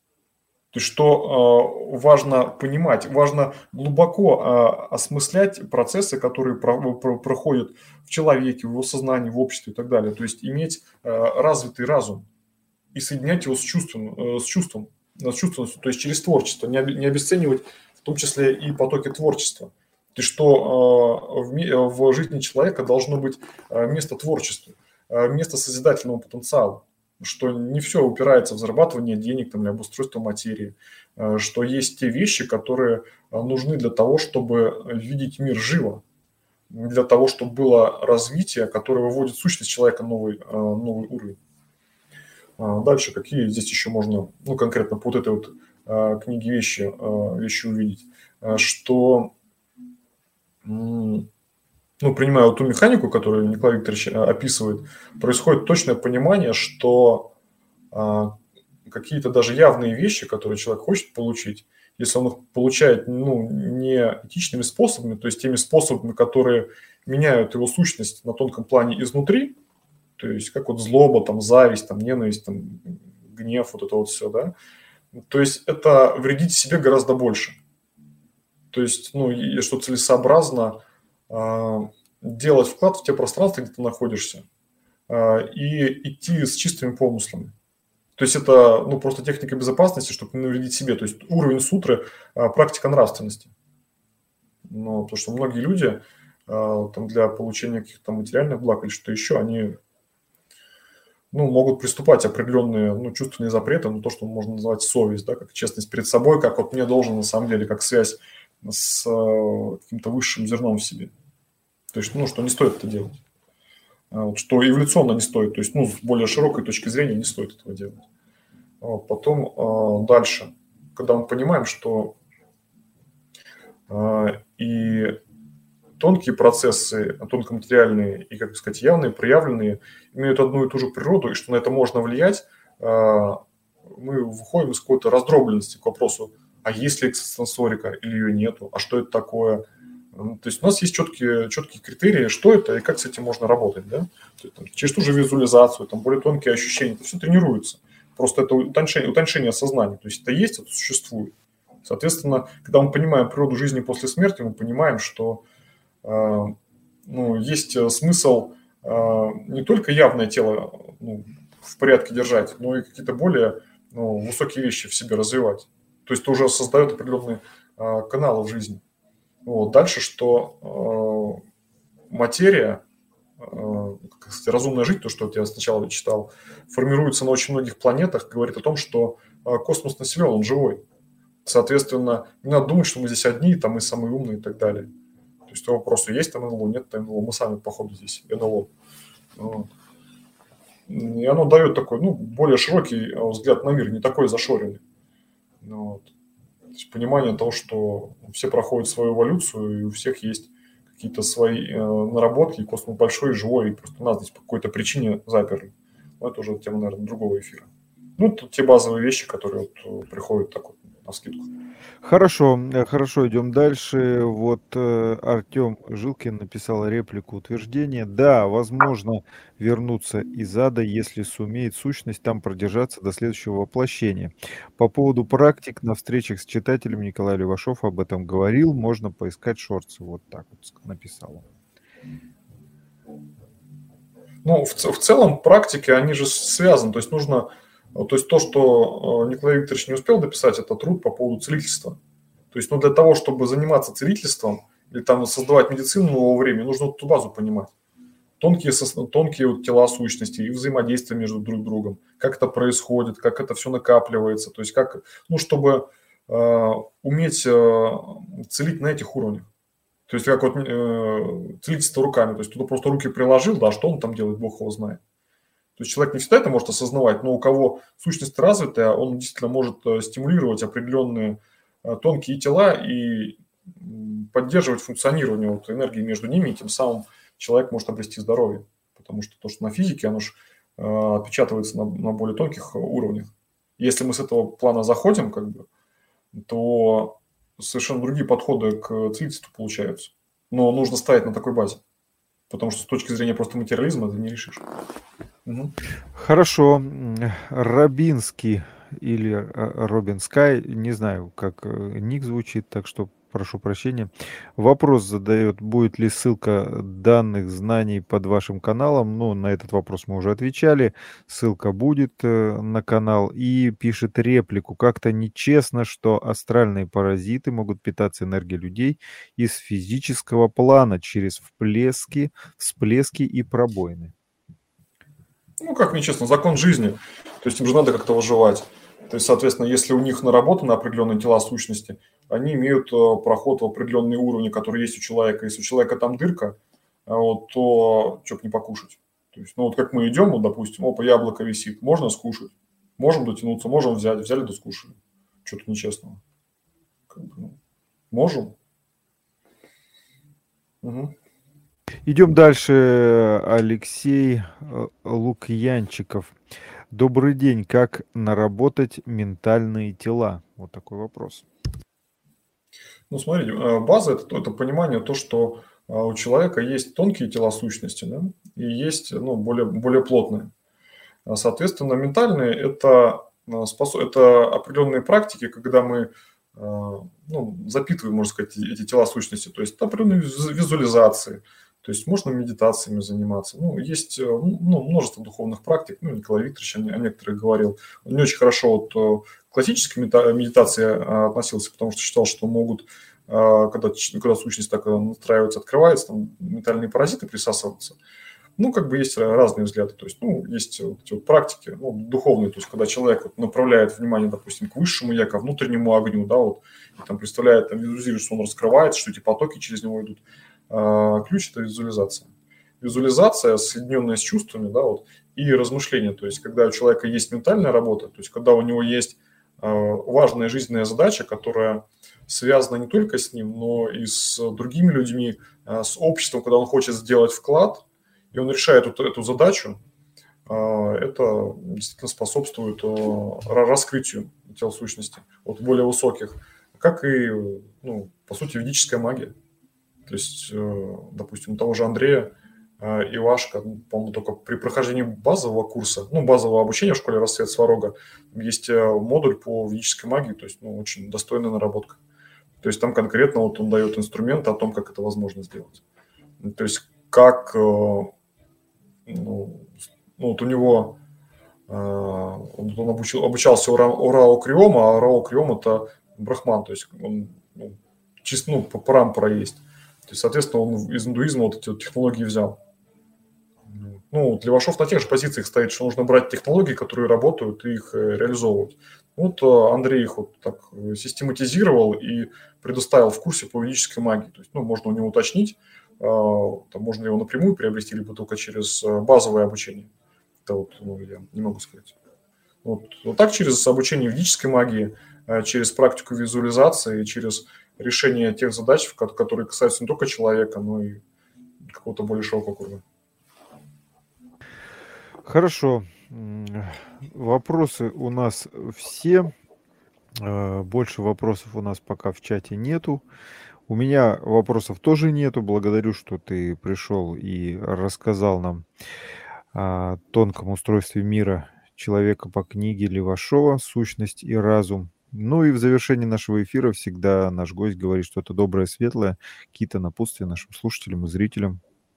S2: То есть что э, важно понимать, важно глубоко э, осмыслять процессы, которые про, про, проходят в человеке, в его сознании, в обществе и так далее. То есть иметь э, развитый разум и соединять его с чувством, э, с чувством, с чувственностью, то есть через творчество, не, не обесценивать в том числе и потоки творчества. То есть, что в, в жизни человека должно быть место творчеству, место созидательного потенциала, что не все упирается в зарабатывание денег там, или обустройство материи, что есть те вещи, которые нужны для того, чтобы видеть мир живо, для того, чтобы было развитие, которое выводит сущность человека на новый, новый уровень. Дальше, какие здесь еще можно, ну, конкретно по вот этой вот книге вещи, вещи увидеть, что... Ну, принимая вот ту механику, которую Николай Викторович описывает, происходит точное понимание, что а, какие-то даже явные вещи, которые человек хочет получить, если он их получает ну, не этичными способами, то есть теми способами, которые меняют его сущность на тонком плане изнутри, то есть как вот злоба, там, зависть, там, ненависть, там, гнев, вот это вот все, да, то есть это вредит себе гораздо больше. То есть, ну, и что целесообразно э, делать вклад в те пространства, где ты находишься, э, и идти с чистыми помыслами. То есть, это, ну, просто техника безопасности, чтобы не навредить себе. То есть, уровень сутры э, – практика нравственности. Ну, потому что многие люди э, там, для получения каких-то материальных благ или что еще, они ну, могут приступать определенные ну, чувственные запреты, ну, то, что можно назвать совесть, да, как честность перед собой, как вот мне должен, на самом деле, как связь с каким-то высшим зерном в себе. То есть, ну, что не стоит это делать. Вот, что эволюционно не стоит. То есть, ну, с более широкой точки зрения не стоит этого делать. Вот, потом дальше, когда мы понимаем, что и тонкие процессы, тонкоматериальные и, как сказать, явные, проявленные, имеют одну и ту же природу, и что на это можно влиять, мы выходим из какой-то раздробленности к вопросу, а есть ли экстрасенсорика или ее нету, а что это такое. То есть у нас есть четкие, четкие критерии, что это и как с этим можно работать. Да? Есть, там, через ту же визуализацию, там, более тонкие ощущения, это все тренируется. Просто это утончение, утончение сознания. То есть это есть, это существует. Соответственно, когда мы понимаем природу жизни после смерти, мы понимаем, что э, ну, есть смысл э, не только явное тело ну, в порядке держать, но и какие-то более ну, высокие вещи в себе развивать. То есть это уже создает определенные э, каналы в жизни. Вот. Дальше, что э, материя, э, как сказать, разумная жизнь, то, что вот я сначала читал, формируется на очень многих планетах, говорит о том, что космос населен, он живой. Соответственно, не надо думать, что мы здесь одни, там мы самые умные и так далее. То есть то вопросу, есть там эн эл о, нет там эн эл о, мы сами, походу, здесь эн эл о. Вот. И оно дает такой, ну, более широкий взгляд на мир, не такой зашоренный. Вот. То есть понимание того, что все проходят свою эволюцию, и у всех есть какие-то свои э, наработки, и космос большой и живой, и просто нас здесь по какой-то причине заперли. Но это уже тема, наверное, другого эфира. Ну, это те базовые вещи, которые вот приходят так вот навскидку.
S1: Хорошо, хорошо, идем дальше. Вот э, Артем Жилкин написал реплику утверждения. Да, возможно вернуться из ада, если сумеет сущность там продержаться до следующего воплощения. По поводу практик на встречах с читателем Николай Левашов об этом говорил. Можно поискать шорцы. Вот так вот написал он.
S2: Ну, в, в целом практики, они же связаны. То есть нужно... То есть то, что Николай Викторович не успел дописать, это труд по поводу целительства. То есть ну, для того, чтобы заниматься целительством или там создавать медицину нового времени, нужно эту базу понимать. Тонкие, тонкие вот тела сущности и взаимодействие между друг другом, как это происходит, как это все накапливается. То есть как, ну, чтобы э, уметь э, целить на этих уровнях. То есть как вот э, целительство руками. То есть туда просто руки приложил, да, что он там делает, Бог его знает. То есть человек не всегда это может осознавать, но у кого сущность развитая, он действительно может стимулировать определенные тонкие тела и поддерживать функционирование вот энергии между ними, и тем самым человек может обрести здоровье. Потому что то, что на физике, оно же отпечатывается на, на более тонких уровнях. Если мы с этого плана заходим, как бы, то совершенно другие подходы к целительству получаются. Но нужно ставить на такой базе. Потому что с точки зрения просто материализма это не решишь.
S1: Угу. Хорошо. Рабинский или Робин Скай, не знаю, как ник звучит, так что прошу прощения. Вопрос задает, будет ли ссылка данных знаний под вашим каналом. Ну, на этот вопрос мы уже отвечали. Ссылка будет на канал. И пишет реплику. Как-то нечестно, что астральные паразиты могут питаться энергией людей из физического плана через вплески, всплески и пробоины.
S2: Ну, как нечестно, закон жизни. То есть им же надо как-то выживать. То есть, соответственно, если у них наработаны определенные тела сущности, они имеют проход в определенные уровни, которые есть у человека. Если у человека там дырка, вот, то что бы не покушать. То есть, ну вот как мы идем, вот, допустим, опа, яблоко висит, можно скушать. Можем дотянуться, можем взять, взяли да скушали. Что-то нечестного. Как бы, ну, можем. Угу.
S1: Идем дальше. Алексей Лукьянчиков. Добрый день. Как наработать ментальные тела? Вот такой вопрос.
S2: Ну, смотрите, база это, – это понимание то, что у человека есть тонкие тела сущности, да, и есть ну, более, более плотные. Соответственно, ментальные – это, это определенные практики, когда мы ну, запитываем, можно сказать, эти тела сущности. То есть определенные визуализации. То есть можно медитациями заниматься. Ну, есть ну, множество духовных практик. Ну, Николай Викторович о некоторых говорил. Он не очень хорошо вот, к классической медитации относился, потому что считал, что могут, когда, когда сущность так настраивается, открывается, там ментальные паразиты присасываются. Ну, как бы есть разные взгляды. То есть, ну, есть вот эти вот практики, ну, духовные, то есть, когда человек вот направляет внимание, допустим, к высшему я, ко внутреннему огню, да, вот, и там представляет, там, визуализирует, что он раскрывается, что эти потоки через него идут. Ключ – это визуализация. Визуализация, соединенная с чувствами, да, вот, и размышления. То есть, когда у человека есть ментальная работа, то есть, когда у него есть важная жизненная задача, которая связана не только с ним, но и с другими людьми, с обществом, когда он хочет сделать вклад, и он решает эту, эту задачу, это действительно способствует раскрытию тел сущности, вот более высоких, как и, ну, по сути, ведическая магия. То есть, допустим, у того же Андрея Ивашка, по-моему, только при прохождении базового курса, ну, базового обучения в школе «Рассвет Сварога» есть модуль по ведической магии, то есть, ну, очень достойная наработка. То есть, там конкретно вот он дает инструменты о том, как это возможно сделать. То есть, как, ну, ну вот у него, он, он обучил, обучался у Рао Криома, а Рао Криом – это брахман, то есть, он, ну, чисто, ну, парампара есть. То есть, соответственно, он из индуизма вот эти вот технологии взял. Ну, Левашов на тех же позициях стоит, что нужно брать технологии, которые работают, и их реализовывать. Вот Андрей их вот так систематизировал и предоставил в курсе по ведической магии. То есть, ну, можно у него уточнить, там, можно его напрямую приобрести, либо только через базовое обучение. Это вот, ну, я не могу сказать. Вот, вот так через обучение ведической магии, через практику визуализации, через решение тех задач, которые касаются не только человека, но и какого-то более широкого круга.
S1: Хорошо. Вопросы у нас все. Больше вопросов у нас пока в чате нету. У меня вопросов тоже нету. Благодарю, что ты пришел и рассказал нам о тонком устройстве мира человека по книге Левашова «Сущность и разум». Ну и в завершении нашего эфира всегда наш гость говорит что-то доброе, светлое, какие-то напутствия нашим слушателям и зрителям.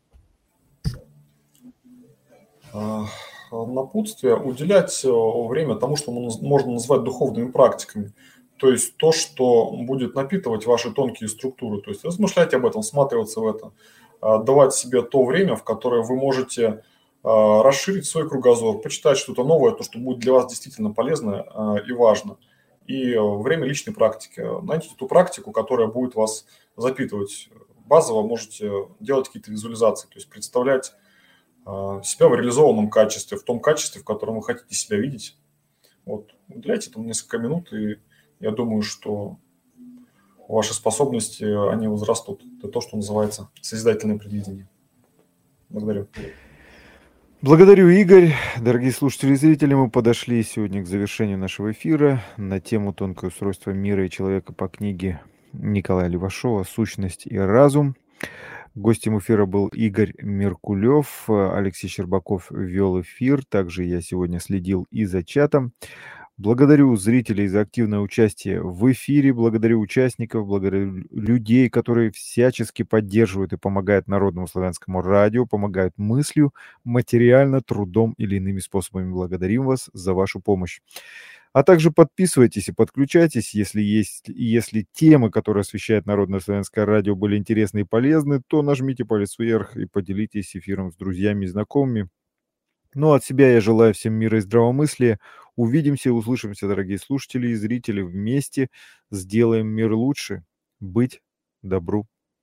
S2: Напутствие уделять время тому, что можно назвать духовными практиками. То есть то, что будет напитывать ваши тонкие структуры. То есть размышлять об этом, всматриваться в это, давать себе то время, в которое вы можете расширить свой кругозор, почитать что-то новое, то, что будет для вас действительно полезно и важно. И время личной практики. Найдите ту практику, которая будет вас запитывать. Базово можете делать какие-то визуализации, то есть представлять себя в реализованном качестве, в том качестве, в котором вы хотите себя видеть. Вот. Уделяйте там несколько минут, и я думаю, что ваши способности, они возрастут. Это то, что называется созидательное предвидение. Благодарю.
S1: Благодарю, Игорь. Дорогие слушатели и зрители, мы подошли сегодня к завершению нашего эфира на тему «Тонкое устройство мира и человека» по книге Николая Левашова «Сущность и разум». Гостем эфира был Игорь Меркулев, Алексей Щербаков вел эфир, также я сегодня следил и за чатом. Благодарю зрителей за активное участие в эфире, благодарю участников, благодарю людей, которые всячески поддерживают и помогают Народному славянскому радио, помогают мыслью, материально, трудом или иными способами. Благодарим вас за вашу помощь. А также подписывайтесь и подключайтесь, если есть, если темы, которые освещает Народное славянское радио, были интересны и полезны, то нажмите палец вверх и поделитесь эфиром с друзьями и знакомыми. Ну, от себя я желаю всем мира и здравомыслия. Увидимся и услышимся, дорогие слушатели и зрители. Вместе сделаем мир лучше. Быть добру.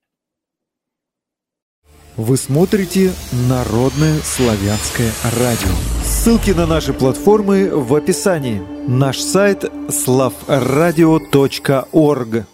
S3: Вы смотрите Народное славянское радио. Ссылки на наши платформы в описании. Наш сайт славрадио точка орг.